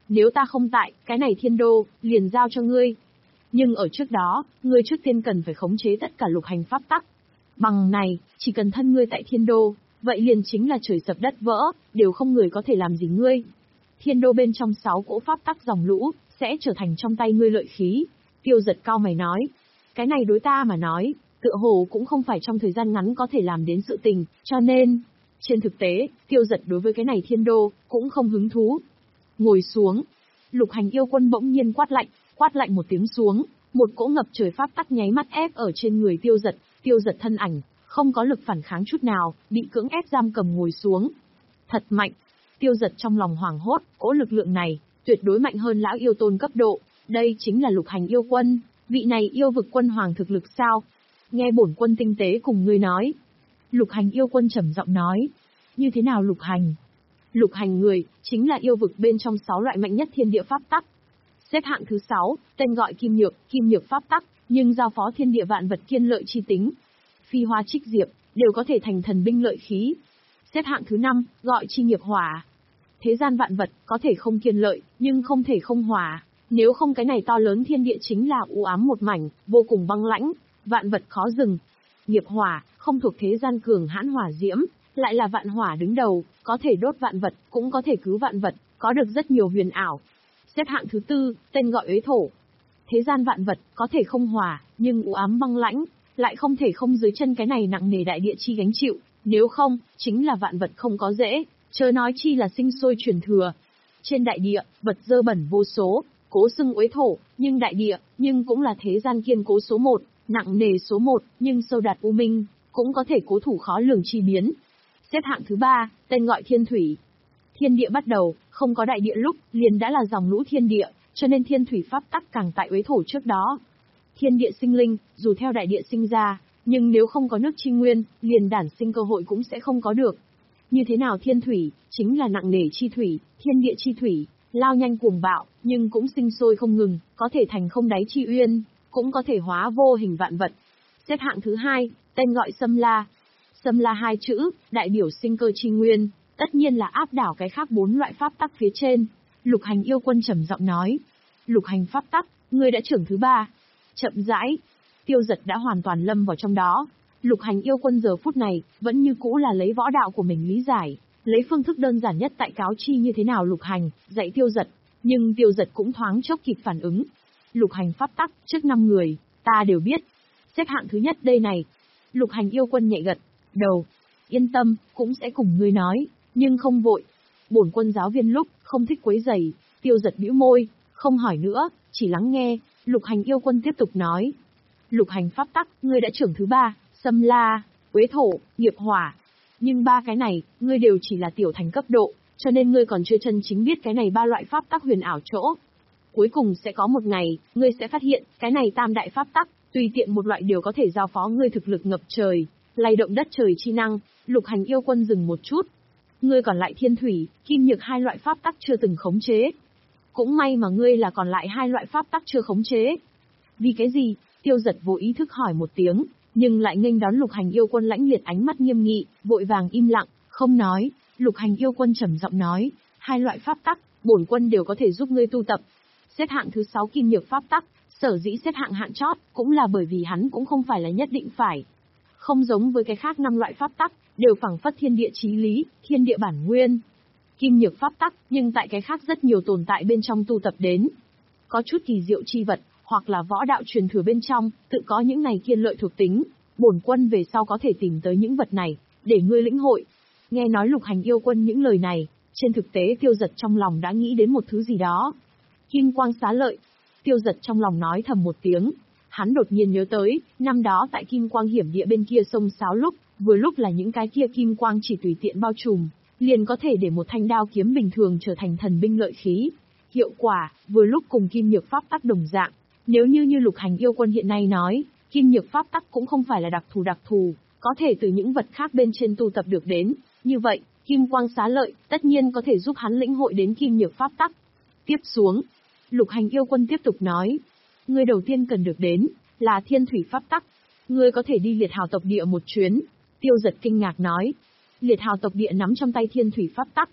nếu ta không tại, cái này thiên đô, liền giao cho ngươi. Nhưng ở trước đó, ngươi trước tiên cần phải khống chế tất cả lục hành pháp tắc. Bằng này, chỉ cần thân ngươi tại thiên đô, vậy liền chính là trời sập đất vỡ, đều không người có thể làm gì ngươi. Thiên đô bên trong sáu cỗ pháp tắc dòng lũ, sẽ trở thành trong tay ngươi lợi khí. Tiêu Giật cao mày nói, cái này đối ta mà nói, tựa hồ cũng không phải trong thời gian ngắn có thể làm đến sự tình, cho nên, trên thực tế, Tiêu Giật đối với cái này thiên đô, cũng không hứng thú. Ngồi xuống, lục hành yêu quân bỗng nhiên quát lạnh, quát lạnh một tiếng xuống, một cỗ ngập trời pháp tắc nháy mắt ép ở trên người Tiêu Giật, Tiêu Giật thân ảnh, không có lực phản kháng chút nào, bị cưỡng ép giam cầm ngồi xuống. Thật mạnh, Tiêu Giật trong lòng hoảng hốt, cỗ lực lượng này, tuyệt đối mạnh hơn lão yêu tôn cấp độ, đây chính là lục hành yêu quân, vị này yêu vực quân hoàng thực lực sao? Nghe bổn quân tinh tế cùng ngươi nói. Lục hành yêu quân trầm giọng nói, như thế nào lục hành? Lục hành người, chính là yêu vực bên trong sáu loại mạnh nhất thiên địa pháp tắc. Xếp hạng thứ sáu, tên gọi kim nhược, kim nhược pháp tắc, nhưng giao phó thiên địa vạn vật kiên lợi chi tính. Phi hoa trích diệp, đều có thể thành thần binh lợi khí. Xếp hạng thứ năm, gọi chi nghiệp hỏa. Thế gian vạn vật, có thể không kiên lợi, nhưng không thể không hỏa. Nếu không cái này to lớn thiên địa chính là u ám một mảnh, vô cùng băng lãnh, vạn vật khó dừng. Nghiệp hỏa, không thuộc thế gian cường hãn hỏa diễm, lại là vạn hỏa đứng đầu, có thể đốt vạn vật, cũng có thể cứu vạn vật, có được rất nhiều huyền ảo. Xếp hạng thứ tư, tên gọi uế thổ. Thế gian vạn vật, có thể không hỏa, nhưng u ám băng lãnh, lại không thể không dưới chân cái này nặng nề đại địa chi gánh chịu, nếu không, chính là vạn vật không có dễ, chớ nói chi là sinh sôi truyền thừa. Trên đại địa, vật dơ bẩn vô số, cố xưng uế thổ, nhưng đại địa, nhưng cũng là thế gian kiên cố số một, nặng nề số một, nhưng sâu đạt u minh, cũng có thể cố thủ khó lường chi biến. Xếp hạng thứ ba, tên gọi thiên thủy. Thiên địa bắt đầu, không có đại địa lúc, liền đã là dòng lũ thiên địa, cho nên thiên thủy pháp tắc càng tại uế thổ trước đó. Thiên địa sinh linh, dù theo đại địa sinh ra, nhưng nếu không có nước chi nguyên, liền đản sinh cơ hội cũng sẽ không có được. Như thế nào thiên thủy, chính là nặng nề chi thủy, thiên địa chi thủy, lao nhanh cuồng bạo, nhưng cũng sinh sôi không ngừng, có thể thành không đáy chi uyên, cũng có thể hóa vô hình vạn vật. Xếp hạng thứ hai, tên gọi Sâm La. Sâm La hai chữ, đại biểu sinh cơ chi nguyên, tất nhiên là áp đảo cái khác bốn loại pháp tắc phía trên. Lục hành yêu quân trầm giọng nói, lục hành pháp tắc, ngươi đã trưởng thứ ba. Chậm rãi, Tiêu Giật đã hoàn toàn lâm vào trong đó. Lục hành yêu quân giờ phút này, vẫn như cũ là lấy võ đạo của mình lý giải, lấy phương thức đơn giản nhất tại cáo chi như thế nào lục hành, dạy Tiêu Giật, nhưng Tiêu Giật cũng thoáng chốc kịp phản ứng. Lục hành pháp tắc, trước năm người, ta đều biết. Xếp hạng thứ nhất đây này. Lục hành yêu quân nhẹ gật đầu, yên tâm, cũng sẽ cùng ngươi nói, nhưng không vội. Bổn quân giáo viên lúc, không thích quấy rầy. Tiêu Giật bĩu môi, không hỏi nữa, chỉ lắng nghe. Lục hành yêu quân tiếp tục nói. Lục hành pháp tắc, ngươi đã trưởng thứ ba, Sâm La, uế thổ, nghiệp hỏa. Nhưng ba cái này, ngươi đều chỉ là tiểu thành cấp độ, cho nên ngươi còn chưa chân chính biết cái này ba loại pháp tắc huyền ảo chỗ. Cuối cùng sẽ có một ngày, ngươi sẽ phát hiện, cái này tam đại pháp tắc, tùy tiện một loại đều có thể giao phó ngươi thực lực ngập trời, lay động đất trời chi năng. Lục hành yêu quân dừng một chút. Ngươi còn lại thiên thủy, kim nhược hai loại pháp tắc chưa từng khống chế. Cũng may mà ngươi là còn lại hai loại pháp tắc chưa khống chế. Vì cái gì? Tiêu Giật vô ý thức hỏi một tiếng, nhưng lại nghênh đón lục hành yêu quân lãnh liệt ánh mắt nghiêm nghị, vội vàng im lặng, không nói. Lục hành yêu quân trầm giọng nói, hai loại pháp tắc, bổn quân đều có thể giúp ngươi tu tập. Xếp hạng thứ sáu kim nhược pháp tắc, sở dĩ xếp hạng hạng chót, cũng là bởi vì hắn cũng không phải là nhất định phải. Không giống với cái khác năm loại pháp tắc, đều phảng phất thiên địa chí lý, thiên địa bản nguyên. Kim nhược pháp tắc, nhưng tại cái khác rất nhiều tồn tại bên trong tu tập đến. Có chút kỳ diệu chi vật, hoặc là võ đạo truyền thừa bên trong, tự có những này kiên lợi thuộc tính. Bổn quân về sau có thể tìm tới những vật này, để ngươi lĩnh hội. Nghe nói lục hành yêu quân những lời này, trên thực tế Tiêu Giật trong lòng đã nghĩ đến một thứ gì đó. Kim quang xá lợi. Tiêu Giật trong lòng nói thầm một tiếng. Hắn đột nhiên nhớ tới, năm đó tại kim quang hiểm địa bên kia sông Sáo lúc, vừa lúc là những cái kia kim quang chỉ tùy tiện bao trùm, liền có thể để một thanh đao kiếm bình thường trở thành thần binh lợi khí. Hiệu quả, vừa lúc cùng kim nhược pháp tắc đồng dạng. Nếu như như lục hành yêu quân hiện nay nói, kim nhược pháp tắc cũng không phải là đặc thù đặc thù, có thể từ những vật khác bên trên tu tập được đến. Như vậy, kim quang xá lợi, tất nhiên có thể giúp hắn lĩnh hội đến kim nhược pháp tắc. Tiếp xuống, lục hành yêu quân tiếp tục nói. Ngươi đầu tiên cần được đến, là thiên thủy pháp tắc. Ngươi có thể đi liệt hào tộc địa một chuyến. Tiêu Giật kinh ngạc nói. Liệt hào tộc địa nắm trong tay thiên thủy pháp tắc.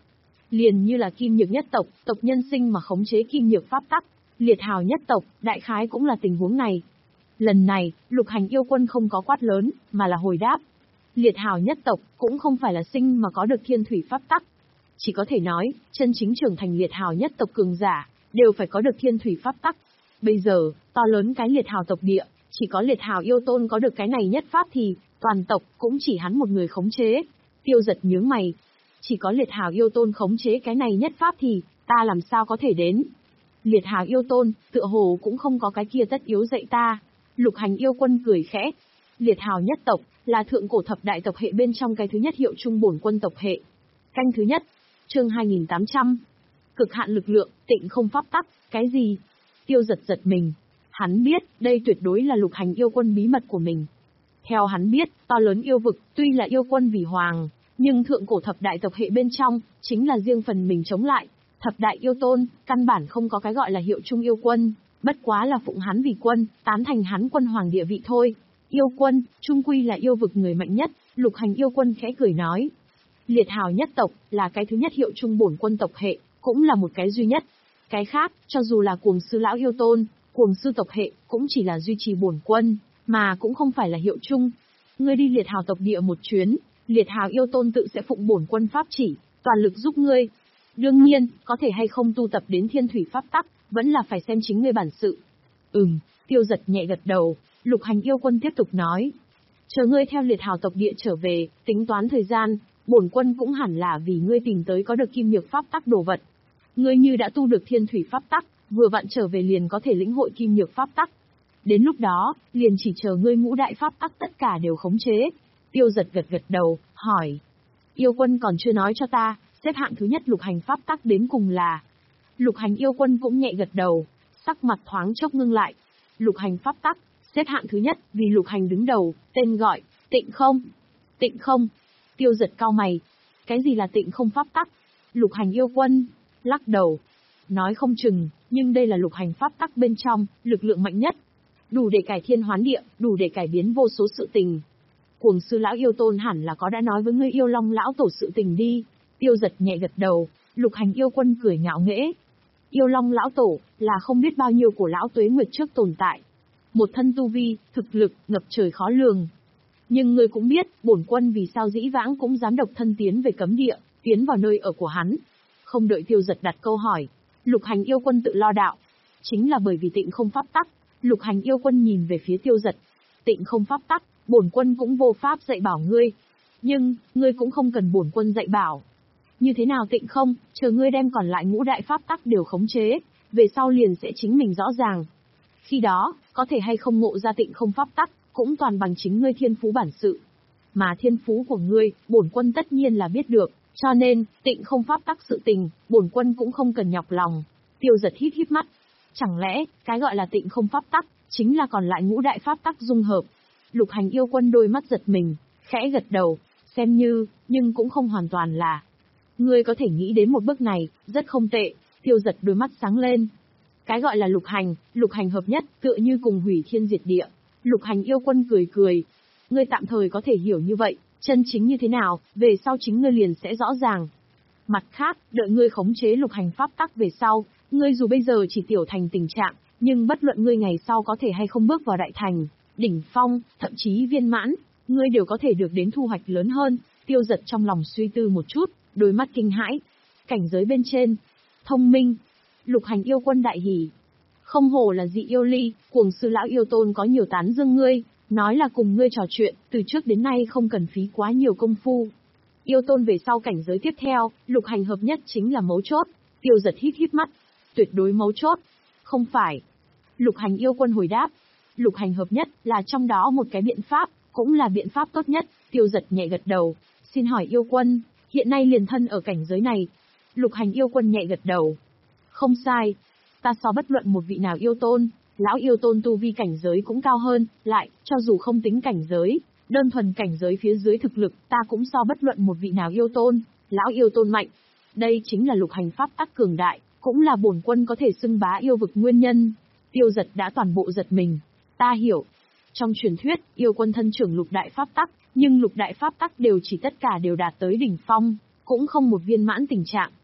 Liền như là Kim Nhược nhất tộc, tộc nhân sinh mà khống chế Kim Nhược pháp tắc, Liệt Hào nhất tộc, đại khái cũng là tình huống này. Lần này, Lục Hành yêu quân không có quát lớn, mà là hồi đáp. Liệt Hào nhất tộc cũng không phải là sinh mà có được thiên thủy pháp tắc. Chỉ có thể nói, chân chính trưởng thành Liệt Hào nhất tộc cường giả, đều phải có được thiên thủy pháp tắc. Bây giờ, to lớn cái Liệt Hào tộc địa, chỉ có Liệt Hào yêu tôn có được cái này nhất pháp thì, toàn tộc cũng chỉ hắn một người khống chế. Tiêu Giật nhướng mày. Chỉ có Liệt Hào yêu tôn khống chế cái này nhất pháp thì, ta làm sao có thể đến? Liệt Hào yêu tôn, tựa hồ cũng không có cái kia tất yếu dạy ta. Lục Hành yêu quân cười khẽ. Liệt Hào nhất tộc, là thượng cổ thập đại tộc hệ bên trong cái thứ nhất hiệu trung bổn quân tộc hệ. Canh thứ nhất, chương hai nghìn tám trăm. Cực hạn lực lượng, tịnh không pháp tắc, cái gì? Tiêu Giật giật mình. Hắn biết, đây tuyệt đối là Lục Hành yêu quân bí mật của mình. Theo hắn biết, to lớn yêu vực, tuy là yêu quân vì hoàng, nhưng thượng cổ thập đại tộc hệ bên trong, chính là riêng phần mình chống lại. Thập đại yêu tôn, căn bản không có cái gọi là hiệu trung yêu quân, bất quá là phụng hắn vì quân, tán thành hắn quân hoàng địa vị thôi. Yêu quân, trung quy là yêu vực người mạnh nhất, Lục Hành yêu quân khẽ cười nói. Liệt Hào nhất tộc, là cái thứ nhất hiệu trung bổn quân tộc hệ, cũng là một cái duy nhất. Cái khác, cho dù là cuồng sư lão yêu tôn, cuồng sư tộc hệ, cũng chỉ là duy trì bổn quân, mà cũng không phải là hiệu trung. Ngươi đi Liệt Hào tộc địa một chuyến, Liệt Hào yêu tôn tự sẽ phụng bổn quân pháp chỉ, toàn lực giúp ngươi. Đương nhiên, có thể hay không tu tập đến thiên thủy pháp tắc, vẫn là phải xem chính ngươi bản sự. Ừm, Tiêu Giật nhẹ gật đầu. Lục Hành yêu quân tiếp tục nói. Chờ ngươi theo Liệt Hào tộc địa trở về, tính toán thời gian, bổn quân cũng hẳn là vì ngươi tìm tới có được Kim Nhược pháp tắc đồ vật. Ngươi như đã tu được thiên thủy pháp tắc, vừa vặn trở về liền có thể lĩnh hội Kim Nhược pháp tắc. Đến lúc đó, liền chỉ chờ ngươi ngũ đại pháp tắc tất cả đều khống chế. Tiêu Giật gật gật đầu, hỏi. Yêu quân còn chưa nói cho ta, xếp hạng thứ nhất Lục Hành pháp tắc đến cùng là. Lục Hành yêu quân cũng nhẹ gật đầu, sắc mặt thoáng chốc ngưng lại. Lục Hành pháp tắc, xếp hạng thứ nhất, vì Lục Hành đứng đầu, tên gọi, Tịnh Không. Tịnh Không. Tiêu Giật cau mày. Cái gì là Tịnh Không pháp tắc? Lục Hành yêu quân, lắc đầu. Nói không chừng, nhưng đây là Lục Hành pháp tắc bên trong, lực lượng mạnh nhất. Đủ để cải thiên hoán địa, đủ để cải biến vô số sự tình. Cuồng sư lão yêu tôn hẳn là có đã nói với ngươi yêu long lão tổ sự tình đi. Tiêu Giật nhẹ gật đầu, Lục Hành yêu quân cười ngạo nghễ. Yêu long lão tổ, là không biết bao nhiêu của lão tuế nguyệt trước tồn tại. Một thân tu vi, thực lực, ngập trời khó lường. Nhưng ngươi cũng biết, bổn quân vì sao dĩ vãng cũng dám độc thân tiến về cấm địa, tiến vào nơi ở của hắn. Không đợi Tiêu Giật đặt câu hỏi, Lục Hành yêu quân tự lo đạo. Chính là bởi vì Tịnh Không pháp tắc. Lục Hành yêu quân nhìn về phía Tiêu Giật. Tịnh Không pháp tắc, bổn quân cũng vô pháp dạy bảo ngươi. Nhưng, ngươi cũng không cần bổn quân dạy bảo. Như thế nào Tịnh Không, chờ ngươi đem còn lại ngũ đại pháp tắc đều khống chế, về sau liền sẽ chính mình rõ ràng. Khi đó, có thể hay không ngộ ra Tịnh Không pháp tắc, cũng toàn bằng chính ngươi thiên phú bản sự. Mà thiên phú của ngươi, bổn quân tất nhiên là biết được, cho nên, Tịnh Không pháp tắc sự tình, bổn quân cũng không cần nhọc lòng. Tiêu Giật híp híp mắt. Chẳng lẽ, cái gọi là Tịnh Không pháp tắc, chính là còn lại ngũ đại pháp tắc dung hợp? Lục Hành yêu quân đôi mắt giật mình, khẽ gật đầu, xem như, nhưng cũng không hoàn toàn là. Ngươi có thể nghĩ đến một bước này, rất không tệ. Tiêu Giật đôi mắt sáng lên. Cái gọi là Lục Hành, Lục Hành hợp nhất, tựa như cùng hủy thiên diệt địa. Lục Hành yêu quân cười cười. Ngươi tạm thời có thể hiểu như vậy, chân chính như thế nào, về sau chính ngươi liền sẽ rõ ràng. Mặt khác, đợi ngươi khống chế Lục Hành pháp tắc về sau, ngươi dù bây giờ chỉ tiểu thành tình trạng, nhưng bất luận ngươi ngày sau có thể hay không bước vào đại thành, đỉnh phong, thậm chí viên mãn, ngươi đều có thể được đến thu hoạch lớn hơn. Tiêu Giật trong lòng suy tư một chút, đôi mắt kinh hãi. Cảnh giới bên trên, thông minh. Lục Hành yêu quân đại hỉ. Không hổ là dị yêu ly, cuồng sư lão yêu tôn có nhiều tán dương ngươi, nói là cùng ngươi trò chuyện, từ trước đến nay không cần phí quá nhiều công phu. Yêu tôn về sau cảnh giới tiếp theo, Lục Hành hợp nhất chính là mấu chốt. Tiêu Giật híp híp mắt. Tuyệt đối mấu chốt. Không phải. Lục Hành yêu quân hồi đáp. Lục Hành hợp nhất là trong đó một cái biện pháp, cũng là biện pháp tốt nhất. Tiêu Giật nhẹ gật đầu. Xin hỏi yêu quân, hiện nay liền thân ở cảnh giới này. Lục Hành yêu quân nhẹ gật đầu. Không sai. Ta so bất luận một vị nào yêu tôn, lão yêu tôn tu vi cảnh giới cũng cao hơn, lại, cho dù không tính cảnh giới, đơn thuần cảnh giới phía dưới thực lực, ta cũng so bất luận một vị nào yêu tôn, lão yêu tôn mạnh. Đây chính là Lục Hành pháp tắc cường đại, cũng là bổn quân có thể xưng bá yêu vực nguyên nhân. Tiêu Giật đã toàn bộ giật mình. Ta hiểu. Trong truyền thuyết, yêu quân thân trưởng lục đại pháp tắc, nhưng lục đại pháp tắc đều chỉ tất cả đều đạt tới đỉnh phong, cũng không một viên mãn tình trạng.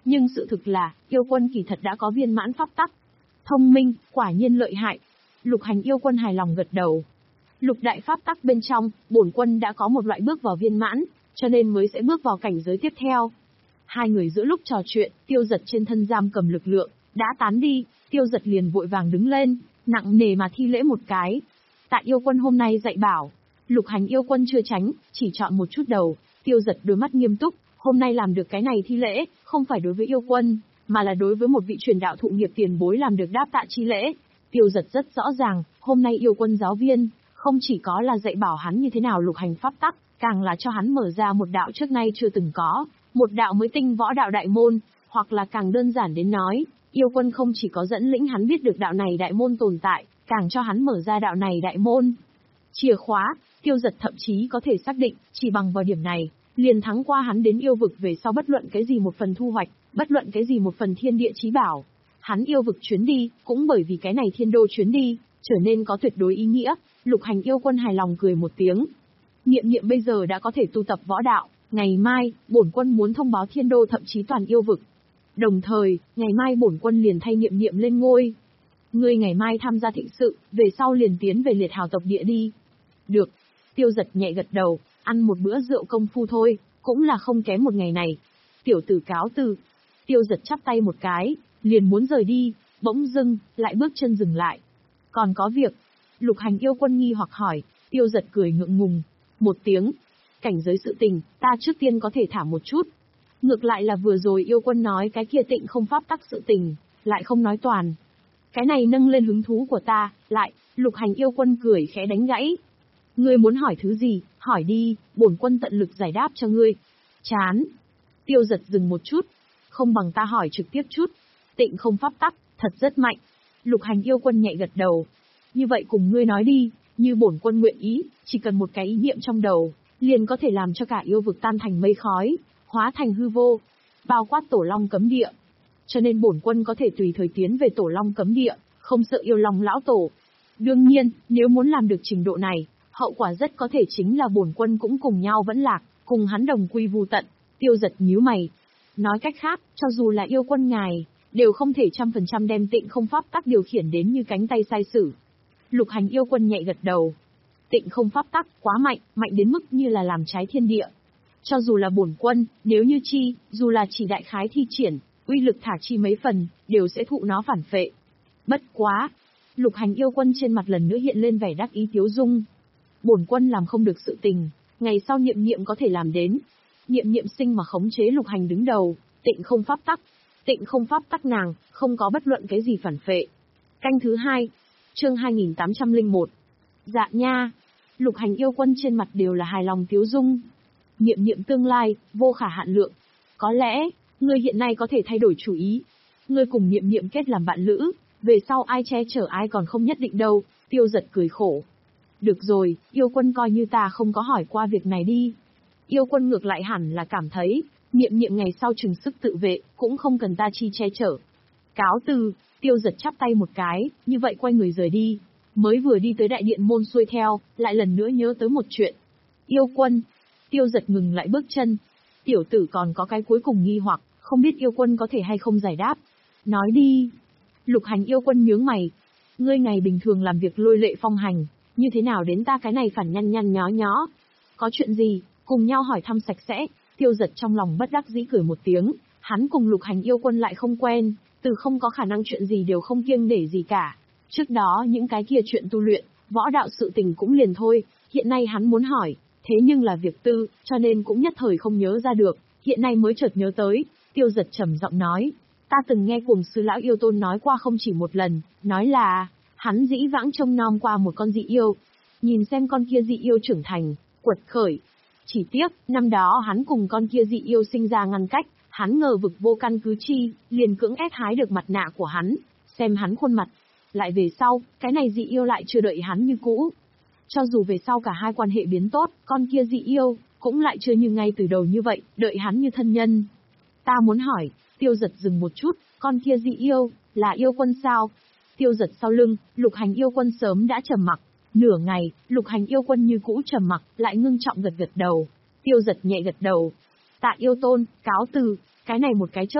Nhưng sự thực là, yêu quân kỳ thật đã có viên mãn pháp tắc. Thông minh, quả nhiên lợi hại. Lục Hành yêu quân hài lòng gật đầu. Lục đại pháp tắc bên trong, bổn quân đã có một loại bước vào viên mãn, cho nên mới sẽ bước vào cảnh giới tiếp theo. Hai người giữa lúc trò chuyện, Tiêu Giật trên thân giam cầm lực lượng, đã tán đi, Tiêu Giật liền vội vàng đứng lên, nặng nề mà thi lễ một cái. Tại yêu quân hôm nay dạy bảo, Lục Hành yêu quân chưa tránh, chỉ chọn một chút đầu, Tiêu Giật đôi mắt nghiêm túc, hôm nay làm được cái này thi lễ, không phải đối với yêu quân, mà là đối với một vị truyền đạo thụ nghiệp tiền bối làm được đáp tạ chi lễ. Tiêu Giật rất rõ ràng, hôm nay yêu quân giáo viên, không chỉ có là dạy bảo hắn như thế nào lục hành pháp tắc, càng là cho hắn mở ra một đạo trước nay chưa từng có, một đạo mới tinh võ đạo đại môn, hoặc là càng đơn giản đến nói, yêu quân không chỉ có dẫn lĩnh hắn biết được đạo này đại môn tồn tại, càng cho hắn mở ra đạo này đại môn. Chìa khóa, Tiêu Giật thậm chí có thể xác định, chỉ bằng vào điểm này, liền thắng qua hắn đến yêu vực về sau bất luận cái gì một phần thu hoạch, bất luận cái gì một phần thiên địa chí bảo. Hắn yêu vực chuyến đi, cũng bởi vì cái này thiên đô chuyến đi, trở nên có tuyệt đối ý nghĩa. Lục Hành yêu quân hài lòng cười một tiếng. Niệm Niệm bây giờ đã có thể tu tập võ đạo, ngày mai, bổn quân muốn thông báo thiên đô thậm chí toàn yêu vực. Đồng thời, ngày mai bổn quân liền thay Niệm Niệm lên ngôi. Ngươi ngày mai tham gia thịnh sự, về sau liền tiến về liệt hào tộc địa đi. Được. Tiêu Giật nhẹ gật đầu, ăn một bữa rượu công phu thôi, cũng là không kém một ngày này. Tiểu tử cáo từ. Tiêu Giật chắp tay một cái, liền muốn rời đi, bỗng dưng, lại bước chân dừng lại. Còn có việc. Lục Hành yêu quân nghi hoặc hỏi, Tiêu Giật cười ngượng ngùng. Một tiếng. Cảnh giới sự tình, ta trước tiên có thể thả một chút. Ngược lại là vừa rồi yêu quân nói cái kia tịnh không pháp tắc sự tình, lại không nói toàn. Cái này nâng lên hứng thú của ta, lại, Lục Hành yêu quân cười khẽ đánh gãy. Ngươi muốn hỏi thứ gì, hỏi đi, bổn quân tận lực giải đáp cho ngươi. Chán. Tiêu Giật dừng một chút. Không bằng ta hỏi trực tiếp chút. Tịnh không pháp tắc, thật rất mạnh. Lục Hành yêu quân nhẹ gật đầu. Như vậy cùng ngươi nói đi, như bổn quân nguyện ý, chỉ cần một cái ý niệm trong đầu, liền có thể làm cho cả yêu vực tan thành mây khói, hóa thành hư vô, bao quát tổ long cấm địa. Cho nên bổn quân có thể tùy thời tiến về tổ long cấm địa, không sợ yêu long lão tổ. Đương nhiên, nếu muốn làm được trình độ này, hậu quả rất có thể chính là bổn quân cũng cùng nhau vẫn lạc, cùng hắn đồng quy vu tận. Tiêu Giật nhíu mày. Nói cách khác, cho dù là yêu quân ngài, đều không thể trăm phần trăm đem tịnh không pháp tắc điều khiển đến như cánh tay sai sử. Lục Hành yêu quân nhẹ gật đầu. Tịnh không pháp tắc quá mạnh, mạnh đến mức như là làm trái thiên địa. Cho dù là bổn quân, nếu như chi, dù là chỉ đại khái thi triển, uy lực thả chi mấy phần, đều sẽ thụ nó phản phệ. Bất quá. Lục Hành yêu quân trên mặt lần nữa hiện lên vẻ đắc ý tiếu dung. Bổn quân làm không được sự tình, ngày sau Niệm Niệm có thể làm đến. Niệm Niệm sinh mà khống chế Lục Hành đứng đầu, tịnh không pháp tắc. Tịnh không pháp tắc nàng, không có bất luận cái gì phản phệ. Canh thứ hai. Chương hai nghìn tám trăm lẻ một. Dạ nha. Lục Hành yêu quân trên mặt đều là hài lòng tiếu dung. Niệm Niệm tương lai, vô khả hạn lượng. Có lẽ, ngươi hiện nay có thể thay đổi chủ ý. Ngươi cùng Niệm Niệm kết làm bạn lữ, về sau ai che chở ai còn không nhất định đâu. Tiêu Giật cười khổ. Được rồi, yêu quân coi như ta không có hỏi qua việc này đi. Yêu quân ngược lại hẳn là cảm thấy, Niệm Niệm ngày sau chừng sức tự vệ, cũng không cần ta chi che chở. Cáo từ. Tiêu Giật chắp tay một cái, như vậy quay người rời đi. Mới vừa đi tới đại điện môn xuôi theo, lại lần nữa nhớ tới một chuyện. Yêu quân. Tiêu Giật ngừng lại bước chân. Tiểu tử còn có cái cuối cùng nghi hoặc, không biết yêu quân có thể hay không giải đáp. Nói đi. Lục Hành yêu quân nhướng mày. Ngươi ngày bình thường làm việc lôi lệ phong hành, như thế nào đến ta cái này phản nhăn nhăn nhó nhó. Có chuyện gì, cùng nhau hỏi thăm sạch sẽ. Tiêu Giật trong lòng bất đắc dĩ cười một tiếng, hắn cùng Lục Hành yêu quân lại không quen, từ không có khả năng chuyện gì đều không kiêng để gì cả. Trước đó những cái kia chuyện tu luyện, võ đạo sự tình cũng liền thôi, hiện nay hắn muốn hỏi, thế nhưng là việc tư, cho nên cũng nhất thời không nhớ ra được, hiện nay mới chợt nhớ tới. Tiêu Giật trầm giọng nói, ta từng nghe Cuồng Sư lão yêu tôn nói qua không chỉ một lần, nói là, hắn dĩ vãng trông nom qua một con dị yêu, nhìn xem con kia dị yêu trưởng thành, quật khởi. Chỉ tiếc, năm đó hắn cùng con kia dị yêu sinh ra ngăn cách, hắn ngờ vực vô căn cứ chi, liền cưỡng ép hái được mặt nạ của hắn, xem hắn khuôn mặt. Lại về sau, cái này dị yêu lại chưa đợi hắn như cũ. Cho dù về sau cả hai quan hệ biến tốt, con kia dị yêu, cũng lại chưa như ngay từ đầu như vậy, đợi hắn như thân nhân. Ta muốn hỏi, Tiêu Giật dừng một chút, con kia dị yêu, là yêu quân sao? Tiêu Giật sau lưng, Lục Hành yêu quân sớm đã trầm mặc. Nửa ngày, Lục Hành yêu quân như cũ trầm mặc, lại ngưng trọng gật gật đầu. Tiêu Giật nhẹ gật đầu. Tạ yêu tôn, cáo từ, cái này một cái chớp mắt,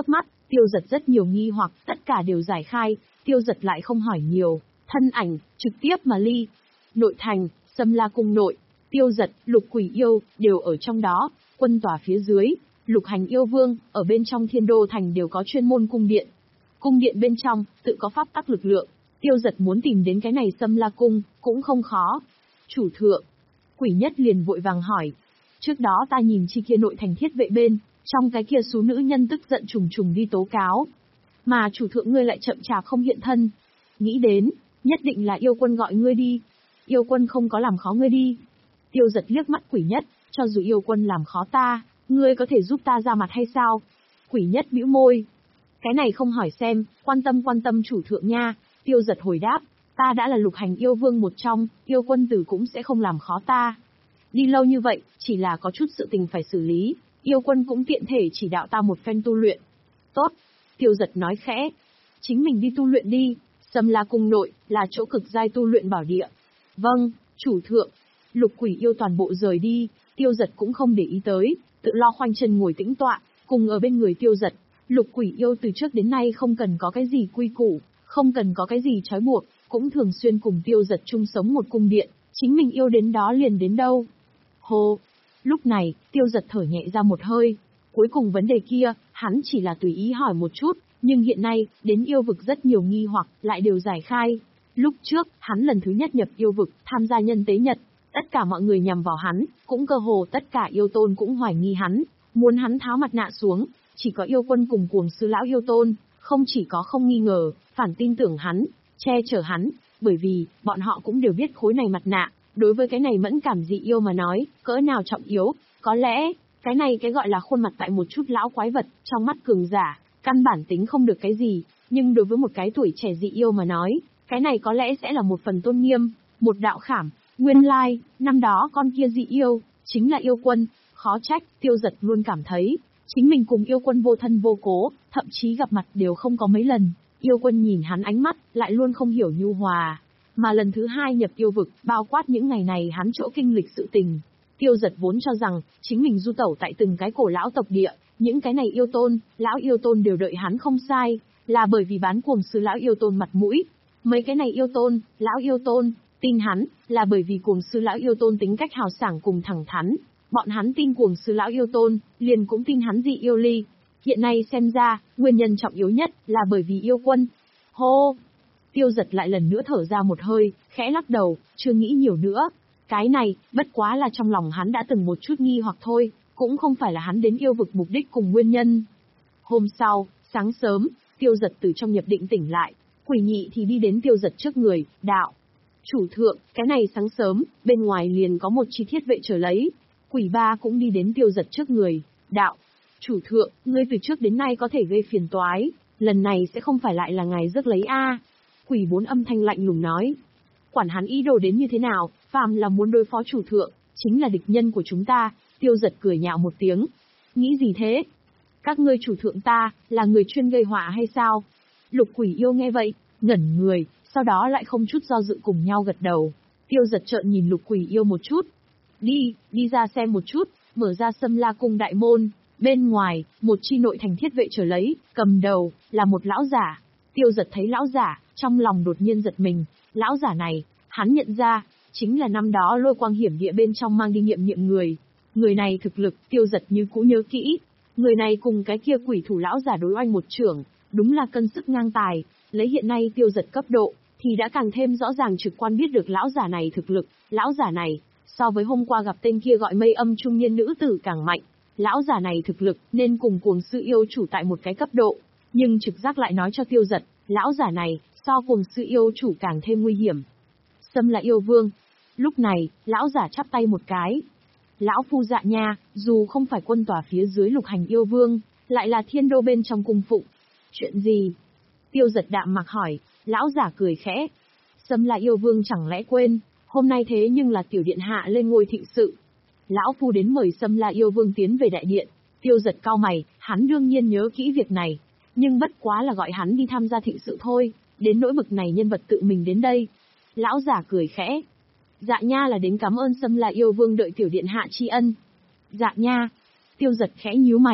Tiêu Dật rất nhiều nghi hoặc, tất cả đều giải khai, Tiêu Dật lại không hỏi nhiều, thân ảnh, trực tiếp mà ly. Nội thành, Sâm La cung nội, Tiêu Dật, Lục Quỷ Yêu, đều ở trong đó, quân tòa phía dưới, Lục Hành Yêu Vương, ở bên trong Thiên Đô Thành đều có chuyên môn cung điện. Cung điện bên trong, tự có pháp tắc lực lượng, Tiêu Dật muốn tìm đến cái này Sâm La cung, cũng không khó. Chủ thượng, Quỷ Nhất liền vội vàng hỏi. Trước đó ta nhìn chi kia nội thành thiết vệ bên, trong cái kia số nữ nhân tức giận trùng trùng đi tố cáo. Mà chủ thượng ngươi lại chậm chạp không hiện thân. Nghĩ đến, nhất định là yêu quân gọi ngươi đi. Yêu quân không có làm khó ngươi đi. Tiêu Dật liếc mắt Quỷ Nhất, cho dù yêu quân làm khó ta, ngươi có thể giúp ta ra mặt hay sao? Quỷ Nhất bĩu môi. Cái này không hỏi xem, quan tâm quan tâm chủ thượng nha. Tiêu Dật hồi đáp, ta đã là Lục Hành Yêu Vương một trong, yêu quân tử cũng sẽ không làm khó ta. Đi lâu như vậy, chỉ là có chút sự tình phải xử lý, yêu quân cũng tiện thể chỉ đạo ta một phen tu luyện. Tốt, Tiêu Dật nói khẽ. Chính mình đi tu luyện đi, Sâm La cung nội, là chỗ cực giai tu luyện bảo địa. Vâng, chủ thượng. Lục Quỷ Yêu toàn bộ rời đi, Tiêu Dật cũng không để ý tới, tự lo khoanh chân ngồi tĩnh tọa, cùng ở bên người Tiêu Dật. Lục Quỷ Yêu từ trước đến nay không cần có cái gì quy củ, không cần có cái gì trói buộc, cũng thường xuyên cùng Tiêu Dật chung sống một cung điện, chính mình yêu đến đó liền đến đâu. Hô! Lúc này, Tiêu Dật thở nhẹ ra một hơi. Cuối cùng vấn đề kia, hắn chỉ là tùy ý hỏi một chút, nhưng hiện nay, đến yêu vực rất nhiều nghi hoặc, lại đều giải khai. Lúc trước, hắn lần thứ nhất nhập yêu vực, tham gia nhân tế nhật, tất cả mọi người nhằm vào hắn, cũng cơ hồ tất cả yêu tôn cũng hoài nghi hắn, muốn hắn tháo mặt nạ xuống, chỉ có yêu quân cùng cuồng sư lão yêu tôn, không chỉ có không nghi ngờ, phản tin tưởng hắn, che chở hắn, bởi vì, bọn họ cũng đều biết khối này mặt nạ, đối với cái này mẫn cảm dị yêu mà nói, cỡ nào trọng yếu, có lẽ, cái này cái gọi là khuôn mặt tại một chút lão quái vật, trong mắt cường giả, căn bản tính không được cái gì, nhưng đối với một cái tuổi trẻ dị yêu mà nói, cái này có lẽ sẽ là một phần tôn nghiêm, một đạo khảm. Nguyên lai, like, năm đó con kia dị yêu, chính là yêu quân, khó trách, Tiêu Dật luôn cảm thấy, chính mình cùng yêu quân vô thân vô cố, thậm chí gặp mặt đều không có mấy lần, yêu quân nhìn hắn ánh mắt, lại luôn không hiểu nhu hòa. Mà lần thứ hai nhập yêu vực, bao quát những ngày này hắn chỗ kinh lịch sự tình. Tiêu Dật vốn cho rằng, chính mình du tẩu tại từng cái cổ lão tộc địa, những cái này yêu tôn, lão yêu tôn đều đợi hắn không sai, là bởi vì bán cuồng sư lão yêu tôn mặt mũi. Mấy cái này yêu tôn, lão yêu tôn, tin hắn, là bởi vì cuồng sư lão yêu tôn tính cách hào sảng cùng thẳng thắn. Bọn hắn tin cuồng sư lão yêu tôn, liền cũng tin hắn dị yêu ly. Hiện nay xem ra, nguyên nhân trọng yếu nhất là bởi vì yêu quân. Hô! Tiêu Dật lại lần nữa thở ra một hơi, khẽ lắc đầu, chưa nghĩ nhiều nữa. Cái này, bất quá là trong lòng hắn đã từng một chút nghi hoặc thôi, cũng không phải là hắn đến yêu vực mục đích cùng nguyên nhân. Hôm sau, sáng sớm, Tiêu Dật từ trong nhập định tỉnh lại, Quỷ Nhị thì đi đến Tiêu Dật trước người, đạo. Chủ thượng, cái này sáng sớm, bên ngoài liền có một chi thiết vệ chờ lấy. Quỷ Ba cũng đi đến Tiêu Dật trước người, đạo. Chủ thượng, ngươi từ trước đến nay có thể gây phiền toái, lần này sẽ không phải lại là ngài rước lấy a? Quỷ Bốn âm thanh lạnh lùng nói. Quản hắn ý đồ đến như thế nào, phàm là muốn đối phó chủ thượng, chính là địch nhân của chúng ta. Tiêu Dật cười nhạo một tiếng. Nghĩ gì thế? Các ngươi chủ thượng ta, là người chuyên gây họa hay sao? Lục Quỷ Yêu nghe vậy, ngẩn người, sau đó lại không chút do dự cùng nhau gật đầu. Tiêu Dật trợn nhìn Lục Quỷ Yêu một chút. Đi, đi ra xem một chút, mở ra Sâm La cung đại môn. Bên ngoài, một chi nội thành thiết vệ chờ lấy, cầm đầu, là một lão giả. Tiêu Dật thấy lão giả, trong lòng đột nhiên giật mình. Lão giả này, hắn nhận ra, chính là năm đó Lôi Quang hiểm địa bên trong mang đi nghiệm nghiệm người. Người này thực lực, Tiêu Dật như cũ nhớ kỹ. Người này cùng cái kia quỷ thủ lão giả đối oanh một trưởng, đúng là cân sức ngang tài. Lấy hiện nay Tiêu Dật cấp độ, thì đã càng thêm rõ ràng trực quan biết được lão giả này thực lực. Lão giả này, so với hôm qua gặp tên kia gọi Mây Âm trung niên nữ tử càng mạnh. Lão giả này thực lực nên cùng cuồng sư yêu chủ tại một cái cấp độ, nhưng trực giác lại nói cho Tiêu Dật, lão giả này so cuồng sư yêu chủ càng thêm nguy hiểm. Sâm là yêu vương. Lúc này, lão giả chắp tay một cái. Lão phu dạ nha, dù không phải quân tòa phía dưới Lục Hành yêu vương, lại là thiên đô bên trong cung phụng. Chuyện gì? Tiêu Dật đạm mặc hỏi. Lão giả cười khẽ. Sâm là yêu vương chẳng lẽ quên, hôm nay thế nhưng là tiểu điện hạ lên ngôi thịnh sự. Lão phu đến mời Sâm La yêu vương tiến về đại điện. Tiêu Dật cau mày, hắn đương nhiên nhớ kỹ việc này, nhưng bất quá là gọi hắn đi tham gia thịnh sự thôi, đến nỗi bực này nhân vật tự mình đến đây. Lão giả cười khẽ. Dạ nha là đến cảm ơn Sâm La yêu vương đợi tiểu điện hạ tri ân. Dạ nha. Tiêu Dật khẽ nhíu mày.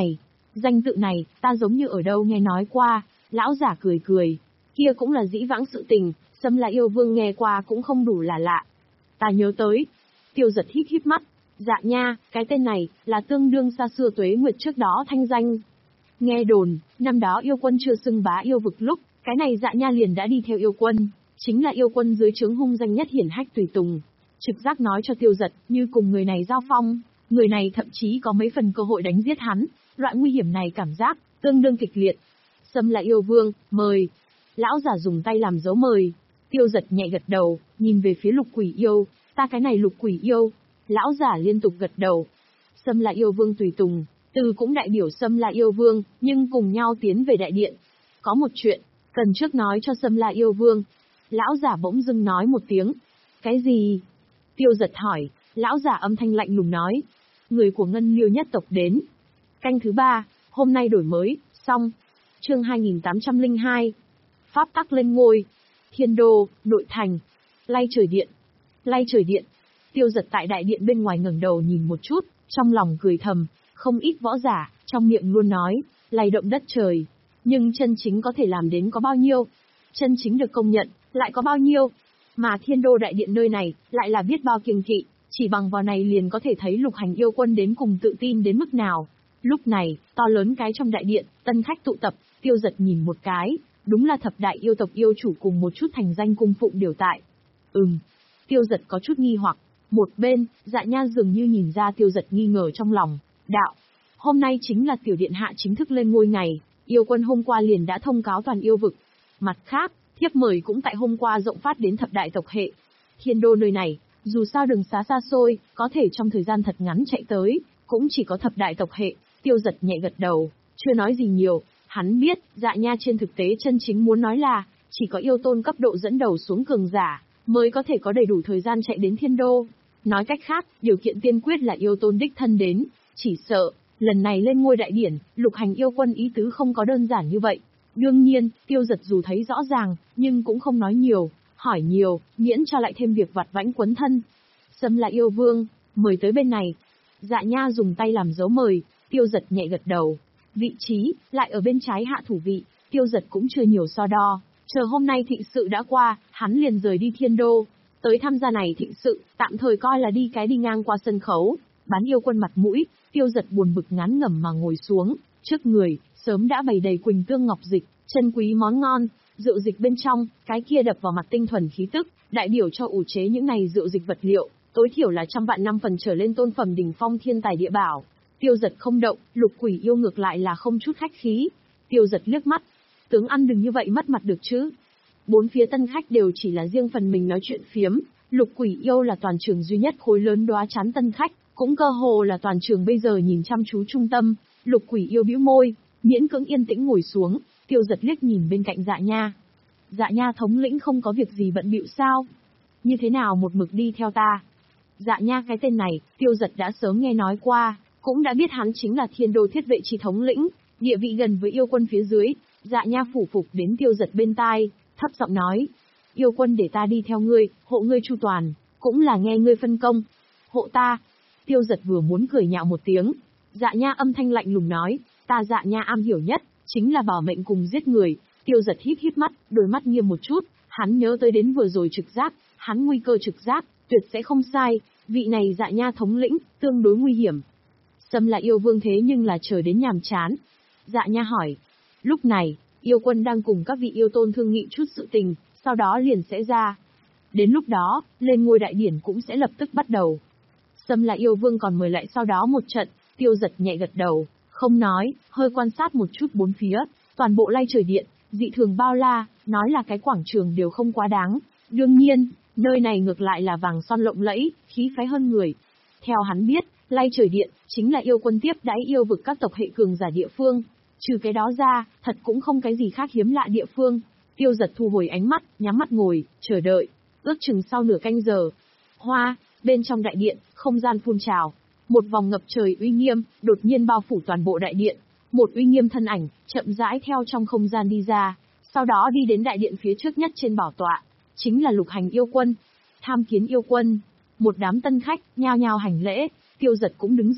Danh tự này, ta giống như ở đâu nghe nói qua. Lão giả cười cười. Kia cũng là dĩ vãng sự tình, Sâm La Yêu Vương nghe qua cũng không đủ là lạ. Ta nhớ tới. Tiêu Giật híp híp mắt. Dạ nha, cái tên này, là tương đương xa xưa tuế nguyệt trước đó thanh danh. Nghe đồn, năm đó yêu quân chưa xưng bá yêu vực lúc, cái này dạ nha liền đã đi theo yêu quân. Chính là yêu quân dưới trướng hung danh nhất hiển hách tùy tùng. Trực giác nói cho Tiêu Giật, như cùng người này giao phong, người này thậm chí có mấy phần cơ hội đánh giết hắn. Loại nguy hiểm này cảm giác, tương đương kịch liệt. Sâm La Yêu Vương, mời. Lão giả dùng tay làm dấu mời. Tiêu Giật nhẹ gật đầu, nhìn về phía Lục Quỷ Yêu. Ta cái này Lục Quỷ Yêu. Lão giả liên tục gật đầu. Sâm La Yêu Vương tùy tùng, từ cũng đại biểu Sâm La Yêu Vương, nhưng cùng nhau tiến về đại điện. Có một chuyện, cần trước nói cho Sâm La Yêu Vương. Lão giả bỗng dưng nói một tiếng. Cái gì? Tiêu Giật hỏi. Lão giả âm thanh lạnh lùng nói. Người của Ngân Liêu nhất tộc đến. Canh thứ ba, hôm nay đổi mới, xong. Chương hai nghìn tám trăm lẻ hai. Pháp tắc lên ngôi. Thiên đô, nội thành. Lay trời điện. Lay trời điện. Tiêu Giật tại đại điện bên ngoài ngẩng đầu nhìn một chút, trong lòng cười thầm, không ít võ giả, trong miệng luôn nói, lay động đất trời. Nhưng chân chính có thể làm đến có bao nhiêu? Chân chính được công nhận, lại có bao nhiêu? Mà thiên đô đại điện nơi này, lại là biết bao kiêng kỵ, chỉ bằng vào này liền có thể thấy Lục Hành yêu quân đến cùng tự tin đến mức nào. Lúc này, to lớn cái trong đại điện, tân khách tụ tập, Tiêu Giật nhìn một cái, đúng là thập đại yêu tộc yêu chủ cùng một chút thành danh cung phụng điều tại. Ừm, Tiêu Giật có chút nghi hoặc. Một bên, Dạ Nha dường như nhìn ra Tiêu Giật nghi ngờ trong lòng. Đạo, hôm nay chính là tiểu điện hạ chính thức lên ngôi ngày, yêu quân hôm qua liền đã thông cáo toàn yêu vực. Mặt khác, thiếp mời cũng tại hôm qua rộng phát đến thập đại tộc hệ. Thiên đô nơi này, dù sao đường xá xa xôi, có thể trong thời gian thật ngắn chạy tới, cũng chỉ có thập đại tộc hệ. Tiêu Giật nhẹ gật đầu, chưa nói gì nhiều. Hắn biết, Dạ Nha trên thực tế chân chính muốn nói là, chỉ có yêu tôn cấp độ dẫn đầu xuống cường giả, mới có thể có đầy đủ thời gian chạy đến thiên đô. Nói cách khác, điều kiện tiên quyết là yêu tôn đích thân đến, chỉ sợ, lần này lên ngôi đại điển, Lục Hành yêu quân ý tứ không có đơn giản như vậy. Đương nhiên, Tiêu Giật dù thấy rõ ràng, nhưng cũng không nói nhiều, hỏi nhiều, miễn cho lại thêm việc vặt vãnh quấn thân. Sâm La Yêu Vương, mời tới bên này. Dạ Nha dùng tay làm dấu mời, Tiêu Giật nhẹ gật đầu. Vị trí, lại ở bên trái hạ thủ vị, Tiêu Giật cũng chưa nhiều so đo, chờ hôm nay thịnh sự đã qua, hắn liền rời đi thiên đô. Tới tham gia này thịnh sự, tạm thời coi là đi cái đi ngang qua sân khấu, bán yêu quân mặt mũi. Tiêu Giật buồn bực ngán ngẩm mà ngồi xuống, trước người, sớm đã bày đầy quỳnh tương ngọc dịch, chân quý món ngon, rượu dịch bên trong, cái kia đập vào mặt tinh thuần khí tức, đại biểu cho ủ chế những này rượu dịch vật liệu, tối thiểu là trăm vạn năm phần trở lên tôn phẩm đỉnh phong thiên tài địa bảo. Tiêu Giật không động, Lục Quỷ Yêu ngược lại là không chút khách khí. Tiêu Giật liếc mắt, tướng ăn đừng như vậy mất mặt được chứ. Bốn phía tân khách đều chỉ là riêng phần mình nói chuyện phiếm, Lục Quỷ Yêu là toàn trường duy nhất khối lớn đóa chán tân khách, cũng cơ hồ là toàn trường bây giờ nhìn chăm chú trung tâm. Lục Quỷ Yêu bĩu môi, miễn cưỡng yên tĩnh ngồi xuống. Tiêu Giật liếc nhìn bên cạnh Dạ Nha. Dạ Nha thống lĩnh không có việc gì bận bịu sao? Như thế nào một mực đi theo ta? Dạ Nha cái tên này, Tiêu Giật đã sớm nghe nói qua, cũng đã biết hắn chính là thiên đô thiết vệ chi thống lĩnh, địa vị gần với yêu quân phía dưới. Dạ Nha phủ phục đến Tiêu Giật bên tai, thấp giọng nói. Yêu quân để ta đi theo ngươi, hộ ngươi chu toàn, cũng là nghe ngươi phân công. Hộ ta? Tiêu Giật vừa muốn cười nhạo một tiếng. Dạ Nha âm thanh lạnh lùng nói, ta Dạ Nha am hiểu nhất, chính là bảo mệnh cùng giết người. Tiêu Giật híp híp mắt, đôi mắt nghiêm một chút, hắn nhớ tới đến vừa rồi trực giác, hắn nguy cơ trực giác, tuyệt sẽ không sai, vị này Dạ Nha thống lĩnh, tương đối nguy hiểm. Sâm là yêu vương thế nhưng là chờ đến nhàm chán. Dạ Nha hỏi. Lúc này, yêu quân đang cùng các vị yêu tôn thương nghị chút sự tình, sau đó liền sẽ ra. Đến lúc đó, lên ngôi đại điển cũng sẽ lập tức bắt đầu. Sâm là yêu vương còn mời lại sau đó một trận. Tiêu Giật nhẹ gật đầu, không nói, hơi quan sát một chút bốn phía, toàn bộ lay trời điện, dị thường bao la, nói là cái quảng trường đều không quá đáng. Đương nhiên, nơi này ngược lại là vàng son lộng lẫy, khí phái hơn người. Theo hắn biết, lay trời điện, chính là yêu quân tiếp đãi yêu vực các tộc hệ cường giả địa phương. Trừ cái đó ra, thật cũng không cái gì khác hiếm lạ địa phương. Tiêu Giật thu hồi ánh mắt, nhắm mắt ngồi, chờ đợi. Ước chừng sau nửa canh giờ. Hoa, bên trong đại điện, không gian phun trào. Một vòng ngập trời uy nghiêm, đột nhiên bao phủ toàn bộ đại điện. Một uy nghiêm thân ảnh, chậm rãi theo trong không gian đi ra. Sau đó đi đến đại điện phía trước nhất trên bảo tọa. Chính là Lục Hành yêu quân. Tham kiến yêu quân. Một đám tân khách, nhao nhao hành lễ. Tiêu Giật cũng đứng dậy,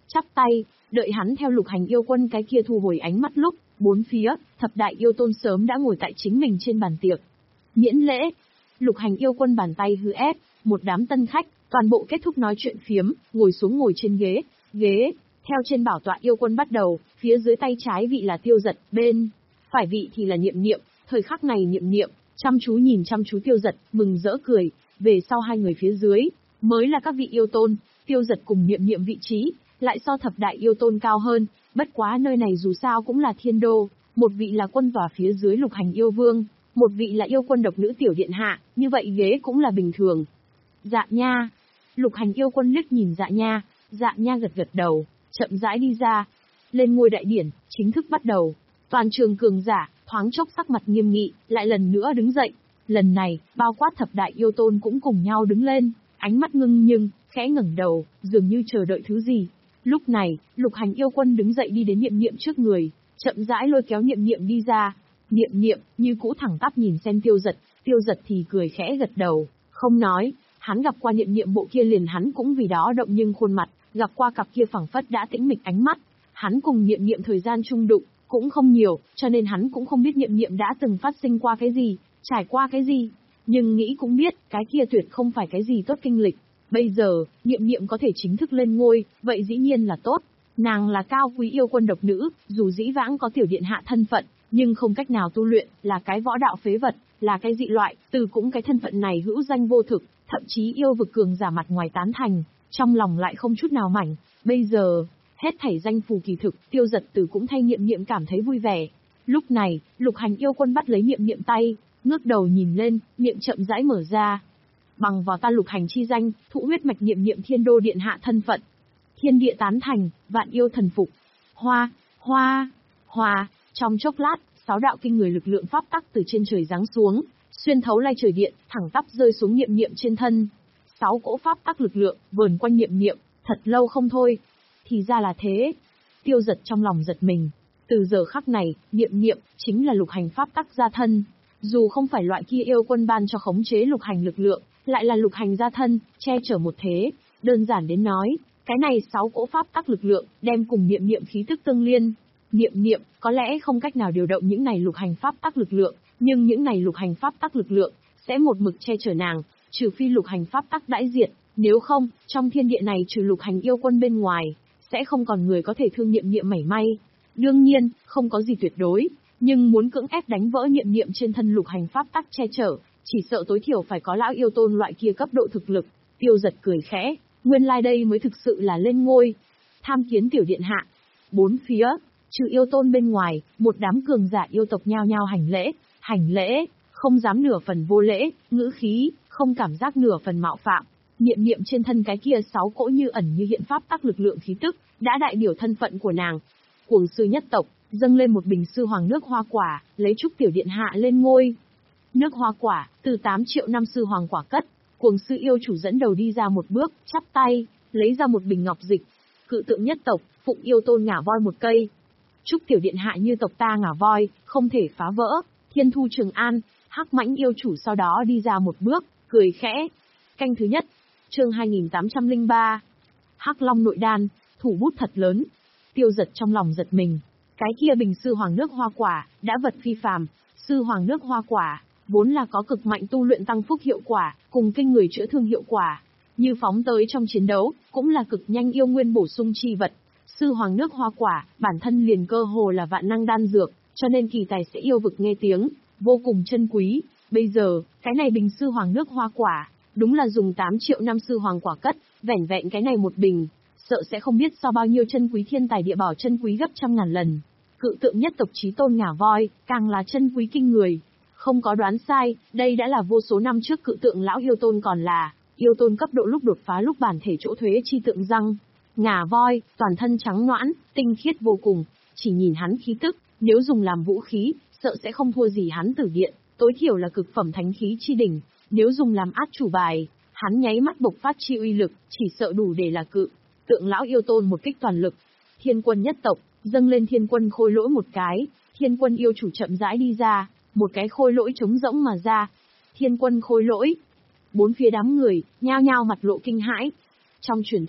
chắp tay, đợi hắn theo Lục Hành yêu quân cái kia thu hồi ánh mắt lúc, bốn phía, thập đại yêu tôn sớm đã ngồi tại chính mình trên bàn tiệc. Miễn lễ. Lục Hành yêu quân bàn tay hư ép, một đám tân khách, toàn bộ kết thúc nói chuyện phiếm, ngồi xuống ngồi trên ghế, ghế, theo trên bảo tọa yêu quân bắt đầu, phía dưới tay trái vị là Tiêu Dật, bên phải vị thì là Niệm Niệm, thời khắc này Niệm Niệm, chăm chú nhìn chăm chú Tiêu Dật, mừng rỡ cười, về sau hai người phía dưới, mới là các vị yêu tôn, Tiêu Dật cùng Niệm Niệm vị trí, lại so thập đại yêu tôn cao hơn, bất quá nơi này dù sao cũng là thiên đô, một vị là quân tòa phía dưới Lục Hành yêu vương, một vị là yêu quân độc nữ tiểu điện hạ, như vậy ghế cũng là bình thường. Dạ nha. Lục Hành yêu quân liếc nhìn Dạ nha, Dạ nha gật gật đầu, chậm rãi đi ra. Lên ngôi đại điển, chính thức bắt đầu. Toàn trường cường giả, thoáng chốc sắc mặt nghiêm nghị, lại lần nữa đứng dậy. Lần này, bao quát thập đại yêu tôn cũng cùng nhau đứng lên, ánh mắt ngưng nhưng, khẽ ngẩng đầu, dường như chờ đợi thứ gì. Lúc này, Lục Hành yêu quân đứng dậy đi đến Niệm Niệm trước người, chậm rãi lôi kéo Niệm Niệm đi ra. Niệm Niệm, như cũ thẳng tắp nhìn xem Tiêu Dật, Tiêu Dật thì cười khẽ gật đầu, không nói, hắn gặp qua Niệm Niệm bộ kia liền hắn cũng vì đó động nhưng khuôn mặt, gặp qua cặp kia phẳng phất đã tĩnh mịch ánh mắt, hắn cùng Niệm Niệm thời gian chung đụng, cũng không nhiều, cho nên hắn cũng không biết Niệm Niệm đã từng phát sinh qua cái gì, trải qua cái gì, nhưng nghĩ cũng biết, cái kia tuyệt không phải cái gì tốt kinh lịch. Bây giờ, Niệm Niệm có thể chính thức lên ngôi, vậy dĩ nhiên là tốt. Nàng là cao quý yêu quân độc nữ, dù dĩ vãng có tiểu điện hạ thân phận, nhưng không cách nào tu luyện, là cái võ đạo phế vật, là cái dị loại, từ cũng cái thân phận này hữu danh vô thực, thậm chí yêu vực cường giả mặt ngoài tán thành, trong lòng lại không chút nào mảnh. Bây giờ, hết thảy danh phù kỳ thực, Tiêu Dật Từ cũng thay Niệm Niệm cảm thấy vui vẻ. Lúc này, Lục Hành yêu quân bắt lấy Niệm Niệm tay, ngước đầu nhìn lên, miệng chậm rãi mở ra. Bằng vào ta Lục Hành chi danh, thụ huyết mạch Niệm Niệm thiên đô điện hạ thân phận. Thiên địa tán thành, vạn yêu thần phục. Hoa, hoa, hoa, trong chốc lát, sáu đạo kinh người lực lượng pháp tắc từ trên trời giáng xuống, xuyên thấu lai trời điện, thẳng tắp rơi xuống Niệm Niệm trên thân. Sáu cỗ pháp tắc lực lượng vờn quanh Niệm Niệm, thật lâu không thôi. Thì ra là thế. Tiêu Dật trong lòng giật mình. Từ giờ khắc này, Niệm Niệm chính là Lục Hành pháp tắc gia thân. Dù không phải loại kia yêu quân ban cho khống chế Lục Hành lực lượng, lại là Lục Hành gia thân, che chở một thế. Đơn giản đến nói, cái này sáu cỗ pháp tắc lực lượng đem cùng Niệm Niệm khí tức tương liên. Niệm Niệm có lẽ không cách nào điều động những này Lục Hành pháp tắc lực lượng, nhưng những này Lục Hành pháp tắc lực lượng sẽ một mực che chở nàng, trừ phi Lục Hành pháp tắc đãi diệt, nếu không, trong thiên địa này trừ Lục Hành yêu quân bên ngoài, sẽ không còn người có thể thương Niệm Niệm mảy may. Đương nhiên, không có gì tuyệt đối, nhưng muốn cưỡng ép đánh vỡ Niệm Niệm trên thân Lục Hành pháp tắc che chở, chỉ sợ tối thiểu phải có lão yêu tôn loại kia cấp độ thực lực. Tiêu Dật cười khẽ, nguyên lai like đây mới thực sự là lên ngôi. Tham kiến tiểu điện hạ. Bốn phía, trừ yêu tôn bên ngoài, một đám cường giả yêu tộc nhao nhao hành lễ, hành lễ, không dám nửa phần vô lễ, ngữ khí, không cảm giác nửa phần mạo phạm. Niệm Niệm trên thân cái kia sáu cỗ như ẩn như hiện pháp tắc lực lượng khí tức, đã đại biểu thân phận của nàng. Cuồng sư nhất tộc, dâng lên một bình sư hoàng nước hoa quả, lấy chúc tiểu điện hạ lên ngôi. Nước hoa quả, từ tám triệu năm sư hoàng quả cất, cuồng sư yêu chủ dẫn đầu đi ra một bước, chắp tay, lấy ra một bình ngọc dịch. Cự tượng nhất tộc, phụng yêu tôn ngả voi một cây. Chúc tiểu điện hạ như tộc ta ngả voi, không thể phá vỡ. Thiên thu Trường An, hắc mãnh yêu chủ sau đó đi ra một bước, cười khẽ. Canh thứ nhất, chương hai nghìn tám trăm lẻ ba. Hắc Long nội đan, thủ bút thật lớn. Tiêu Dật trong lòng giật mình. Cái kia bình sư hoàng nước hoa quả, đã vật phi phàm. Sư hoàng nước hoa quả, vốn là có cực mạnh tu luyện tăng phúc hiệu quả, cùng kinh người chữa thương hiệu quả. Như phóng tới trong chiến đấu, cũng là cực nhanh yêu nguyên bổ sung chi vật. Sư hoàng nước hoa quả, bản thân liền cơ hồ là vạn năng đan dược, cho nên kỳ tài sẽ yêu vực nghe tiếng, vô cùng chân quý. Bây giờ, cái này bình sư hoàng nước hoa quả, đúng là dùng tám triệu năm sư hoàng quả cất, vẻn vẹn cái này một bình, sợ sẽ không biết so bao nhiêu chân quý thiên tài địa bảo chân quý gấp trăm ngàn lần. Cự tượng nhất tộc chí tôn ngả voi, càng là chân quý kinh người. Không có đoán sai, đây đã là vô số năm trước cự tượng lão yêu tôn còn là yêu tôn cấp độ lúc đột phá lúc bản thể chỗ thuế chi tượng răng. Ngả voi, toàn thân trắng noãn, tinh khiết vô cùng, chỉ nhìn hắn khí tức, nếu dùng làm vũ khí, sợ sẽ không thua gì hắn tử điện, tối thiểu là cực phẩm thánh khí chi đỉnh, nếu dùng làm át chủ bài, hắn nháy mắt bộc phát chi uy lực, chỉ sợ đủ để là cự tượng lão yêu tôn một kích toàn lực. Thiên quân nhất tộc, dâng lên thiên quân khôi lỗi một cái, thiên quân yêu chủ chậm rãi đi ra, một cái khôi lỗi trống rỗng mà ra. Thiên quân khôi lỗi. Bốn phía đám người, nhao nhao mặt lộ kinh hãi. Trong truyền thuyết,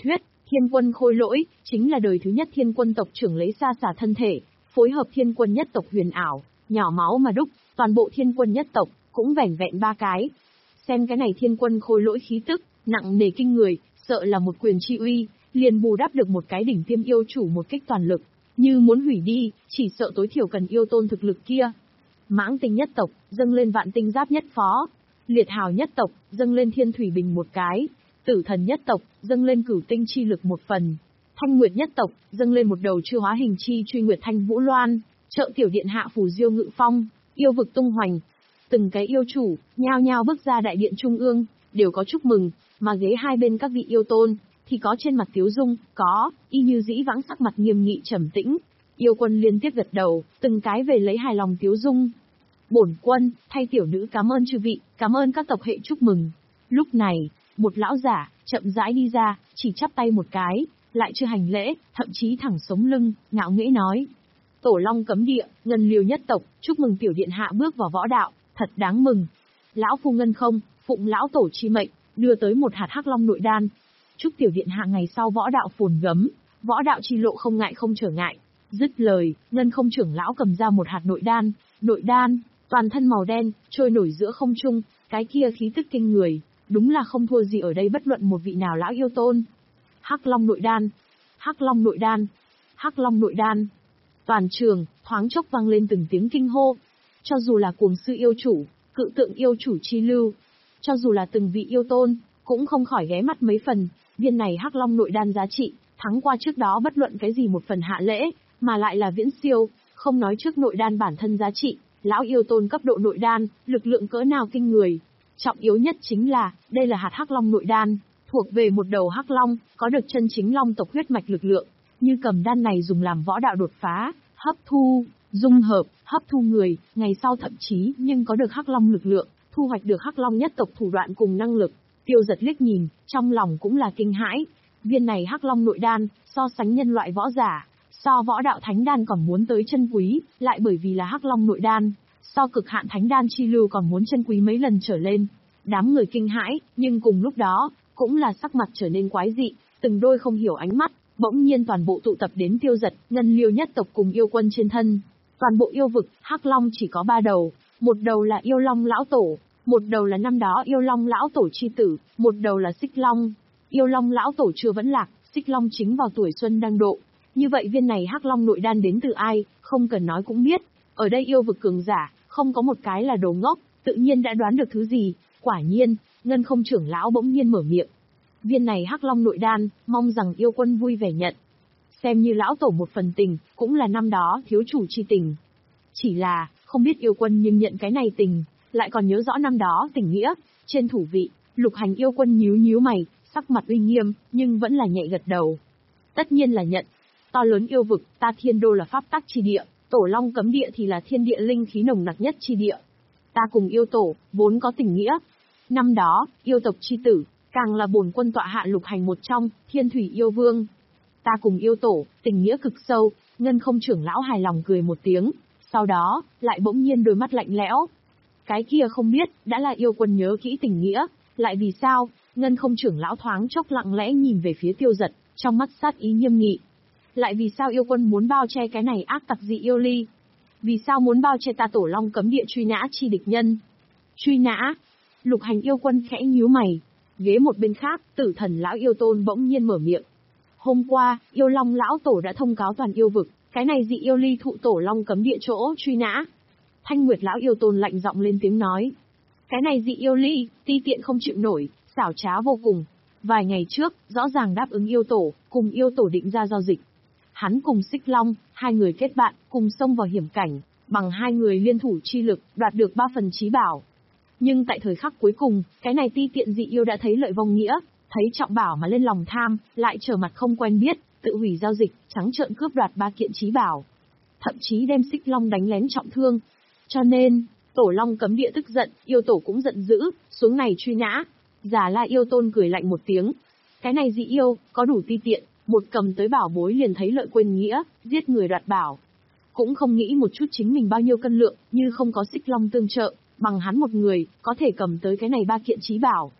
Thiên quân khôi lỗi, chính là đời thứ nhất thiên quân tộc trưởng lấy xa xả thân thể, phối hợp thiên quân nhất tộc huyền ảo, nhỏ máu mà đúc, toàn bộ thiên quân nhất tộc, cũng vẻn vẹn ba cái. Xem cái này thiên quân khôi lỗi khí tức, nặng nề kinh người, sợ là một quyền chi uy, liền bù đắp được một cái đỉnh tiêm yêu chủ một kích toàn lực, như muốn hủy đi, chỉ sợ tối thiểu cần yêu tôn thực lực kia. Mãng tinh nhất tộc, dâng lên vạn tinh giáp nhất phó. Liệt hào nhất tộc, dâng lên thiên thủy bình một cái. Tử thần nhất tộc, dâng lên cửu tinh chi lực một phần. Thanh nguyệt nhất tộc, dâng lên một đầu chưa hóa hình chi truy nguyệt thanh vũ loan. Trợ tiểu điện hạ phù diêu ngự phong, yêu vực tung hoành. Từng cái yêu chủ, nhao nhao bước ra đại điện trung ương, đều có chúc mừng, mà ghế hai bên các vị yêu tôn, thì có trên mặt tiếu dung, có, y như dĩ vãng sắc mặt nghiêm nghị trầm tĩnh. Yêu quân liên tiếp gật đầu, từng cái về lấy hài lòng tiếu dung. Bổn quân, thay tiểu nữ cảm ơn chư vị, cảm ơn các tộc hệ chúc mừng. Lúc này, một lão giả, chậm rãi đi ra, chỉ chắp tay một cái, lại chưa hành lễ, thậm chí thẳng sống lưng, ngạo nghễ nói. Tổ long cấm địa, ngân liêu nhất tộc, chúc mừng tiểu điện hạ bước vào võ đạo, thật đáng mừng. Lão phu ngân không, phụng lão tổ chi mệnh, đưa tới một hạt hắc long nội đan. Chúc tiểu điện hạ ngày sau võ đạo phồn gấm, võ đạo chi lộ không ngại không trở ngại. Dứt lời, ngân không trưởng lão cầm ra một hạt nội đan, nội đan, toàn thân màu đen, trôi nổi giữa không trung, cái kia khí tức kinh người, đúng là không thua gì ở đây bất luận một vị nào lão yêu tôn. Hắc long nội đan, hắc long nội đan, hắc long nội đan. Toàn trường, thoáng chốc vang lên từng tiếng kinh hô. Cho dù là cuồng sư yêu chủ, cự tượng yêu chủ chi lưu, cho dù là từng vị yêu tôn, cũng không khỏi ghé mắt mấy phần, viên này hắc long nội đan giá trị, thắng qua trước đó bất luận cái gì một phần hạ lễ, mà lại là viễn siêu, không nói trước nội đan bản thân giá trị, lão yêu tôn cấp độ nội đan, lực lượng cỡ nào kinh người. Trọng yếu nhất chính là, đây là hạt hắc long nội đan, thuộc về một đầu hắc long, có được chân chính long tộc huyết mạch lực lượng, như cầm đan này dùng làm võ đạo đột phá, hấp thu, dung hợp, hấp thu người, ngày sau thậm chí nhưng có được hắc long lực lượng, thu hoạch được hắc long nhất tộc thủ đoạn cùng năng lực. Tiêu Giật liếc nhìn, trong lòng cũng là kinh hãi, viên này hắc long nội đan, so sánh nhân loại võ giả, so võ đạo thánh đan còn muốn tới chân quý, lại bởi vì là hắc long nội đan, so cực hạn thánh đan chi lưu còn muốn chân quý mấy lần trở lên. Đám người kinh hãi, nhưng cùng lúc đó, cũng là sắc mặt trở nên quái dị, từng đôi không hiểu ánh mắt, bỗng nhiên toàn bộ tụ tập đến Tiêu Giật, ngân liêu nhất tộc cùng yêu quân trên thân. Toàn bộ yêu vực, hắc long chỉ có ba đầu, một đầu là yêu long lão tổ, một đầu là năm đó yêu long lão tổ chi tử, một đầu là xích long. Yêu long lão tổ chưa vẫn lạc, xích long chính vào tuổi xuân đang độ. Như vậy viên này hắc long nội đan đến từ ai, không cần nói cũng biết. Ở đây yêu vực cường giả, không có một cái là đồ ngốc, tự nhiên đã đoán được thứ gì. Quả nhiên, ngân không trưởng lão bỗng nhiên mở miệng. Viên này hắc long nội đan, mong rằng yêu quân vui vẻ nhận. Xem như lão tổ một phần tình, cũng là năm đó thiếu chủ chi tình. Chỉ là, không biết yêu quân nhưng nhận cái này tình, lại còn nhớ rõ năm đó tình nghĩa. Trên thủ vị, Lục Hành yêu quân nhíu nhíu mày, sắc mặt uy nghiêm, nhưng vẫn là nhẹ gật đầu. Tất nhiên là nhận. To lớn yêu vực, ta thiên đô là pháp tắc chi địa, tổ long cấm địa thì là thiên địa linh khí nồng nặc nhất chi địa. Ta cùng yêu tổ, vốn có tình nghĩa. Năm đó, yêu tộc chi tử, càng là bổn quân tọa hạ Lục Hành một trong, thiên thủy yêu vương. Ta cùng yêu tổ, tình nghĩa cực sâu, ngân không trưởng lão hài lòng cười một tiếng, sau đó, lại bỗng nhiên đôi mắt lạnh lẽo. Cái kia không biết, đã là yêu quân nhớ kỹ tình nghĩa, lại vì sao, ngân không trưởng lão thoáng chốc lặng lẽ nhìn về phía Tiêu Giật, trong mắt sát ý nghiêm nghị. Lại vì sao yêu quân muốn bao che cái này ác tặc dị yêu ly? Vì sao muốn bao che ta tổ long cấm địa truy nã chi địch nhân? Truy nã? Lục Hành yêu quân khẽ nhíu mày. Ghế một bên khác, tử thần lão yêu tôn bỗng nhiên mở miệng. Hôm qua, yêu long lão tổ đã thông cáo toàn yêu vực, cái này dị yêu ly thụ tổ long cấm địa chỗ truy nã. Thanh Nguyệt lão yêu tôn lạnh giọng lên tiếng nói. Cái này dị yêu ly, ti tiện không chịu nổi, xảo trá vô cùng. Vài ngày trước, rõ ràng đáp ứng yêu tổ, cùng yêu tổ định ra giao dịch. Hắn cùng Xích Long, hai người kết bạn, cùng xông vào hiểm cảnh, bằng hai người liên thủ chi lực, đoạt được ba phần chí bảo. Nhưng tại thời khắc cuối cùng, cái này ti tiện dị yêu đã thấy lợi vong nghĩa, thấy trọng bảo mà lên lòng tham, lại trở mặt không quen biết, tự hủy giao dịch, trắng trợn cướp đoạt ba kiện chí bảo. Thậm chí đem Xích Long đánh lén trọng thương. Cho nên, tổ long cấm địa tức giận, yêu tổ cũng giận dữ, xuống này truy nã. Già La yêu tôn cười lạnh một tiếng. Cái này dị yêu, có đủ ti tiện, một cầm tới bảo bối liền thấy lợi quên nghĩa, giết người đoạt bảo. Cũng không nghĩ một chút chính mình bao nhiêu cân lượng, như không có Xích Long tương trợ, bằng hắn một người, có thể cầm tới cái này ba kiện chí bảo.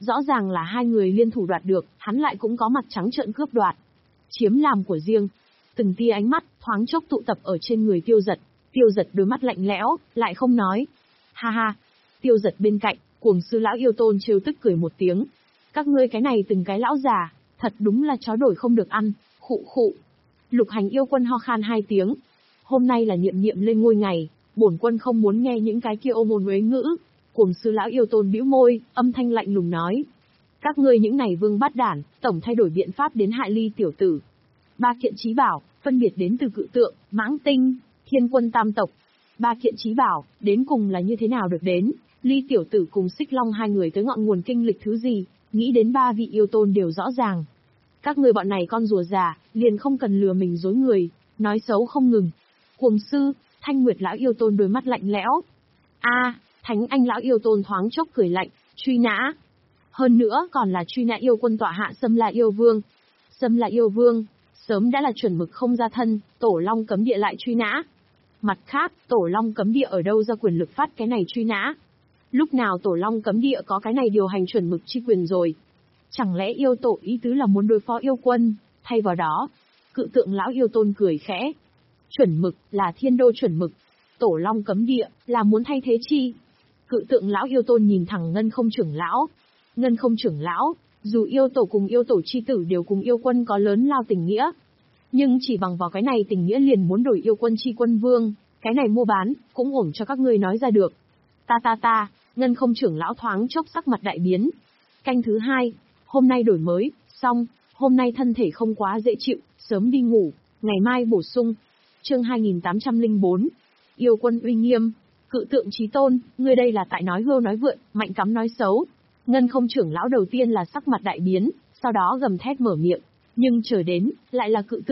Rõ ràng là hai người liên thủ đoạt được, hắn lại cũng có mặt trắng trợn cướp đoạt. Chiếm làm của riêng. Từng tia ánh mắt, thoáng chốc tụ tập ở trên người Tiêu Giật. Tiêu Giật đôi mắt lạnh lẽo, lại không nói. Ha ha. Tiêu Giật bên cạnh, cuồng sư lão yêu tôn trêu tức cười một tiếng. Các ngươi cái này từng cái lão già, thật đúng là chó đổi không được ăn, khụ khụ. Lục Hành yêu quân ho khan hai tiếng. Hôm nay là Niệm Niệm lên ngôi ngày, bổn quân không muốn nghe những cái kia ô môn uế ngữ. Cuồng sư lão yêu tôn bĩu môi, âm thanh lạnh lùng nói. Các ngươi những này vương bát đản, tổng thay đổi biện pháp đến hại Ly tiểu tử. Ba kiện chí bảo, phân biệt đến từ Cự Tượng, Mãng Tinh, Thiên Quân tam tộc. Ba kiện chí bảo, đến cùng là như thế nào được đến? Ly tiểu tử cùng Xích Long hai người tới ngọn nguồn kinh lịch thứ gì, nghĩ đến ba vị yêu tôn đều rõ ràng. Các ngươi bọn này con rùa già, liền không cần lừa mình dối người, nói xấu không ngừng. Cuồng sư, Thanh Nguyệt lão yêu tôn đôi mắt lạnh lẽo. A, Thánh Anh lão yêu tôn thoáng chốc cười lạnh, truy nã. Hơn nữa còn là truy nã yêu quân tọa hạ Sâm La yêu vương. Sâm La yêu vương, sớm đã là chuẩn mực không ra thân, Tổ Long cấm địa lại truy nã. Mặt khác, Tổ Long cấm địa ở đâu ra quyền lực phát cái này truy nã? Lúc nào Tổ Long cấm địa có cái này điều hành chuẩn mực chi quyền rồi? Chẳng lẽ yêu tổ ý tứ là muốn đối phó yêu quân, thay vào đó? Cự Tượng lão yêu tôn cười khẽ. Chuẩn mực là thiên đô chuẩn mực, Tổ Long cấm địa là muốn thay thế chi? Cự Tượng lão yêu tôn nhìn thẳng Ngân Không trưởng lão. Ngân Không trưởng lão, dù yêu tổ cùng yêu tổ chi tử đều cùng yêu quân có lớn lao tình nghĩa, nhưng chỉ bằng vào cái này tình nghĩa liền muốn đổi yêu quân chi quân vương, cái này mua bán, cũng ổn cho các ngươi nói ra được. Ta ta ta, Ngân Không trưởng lão thoáng chốc sắc mặt đại biến. Canh thứ hai, hôm nay đổi mới, xong, hôm nay thân thể không quá dễ chịu, sớm đi ngủ, ngày mai bổ sung. Chương hai nghìn tám trăm lẻ bốn, yêu quân uy nghiêm. Cự Tượng chí tôn, ngươi đây là tại nói hưu nói vượn, mạnh cắm nói xấu. Ngân Không trưởng lão đầu tiên là sắc mặt đại biến, sau đó gầm thét mở miệng, nhưng chờ đến, lại là Cự Tượng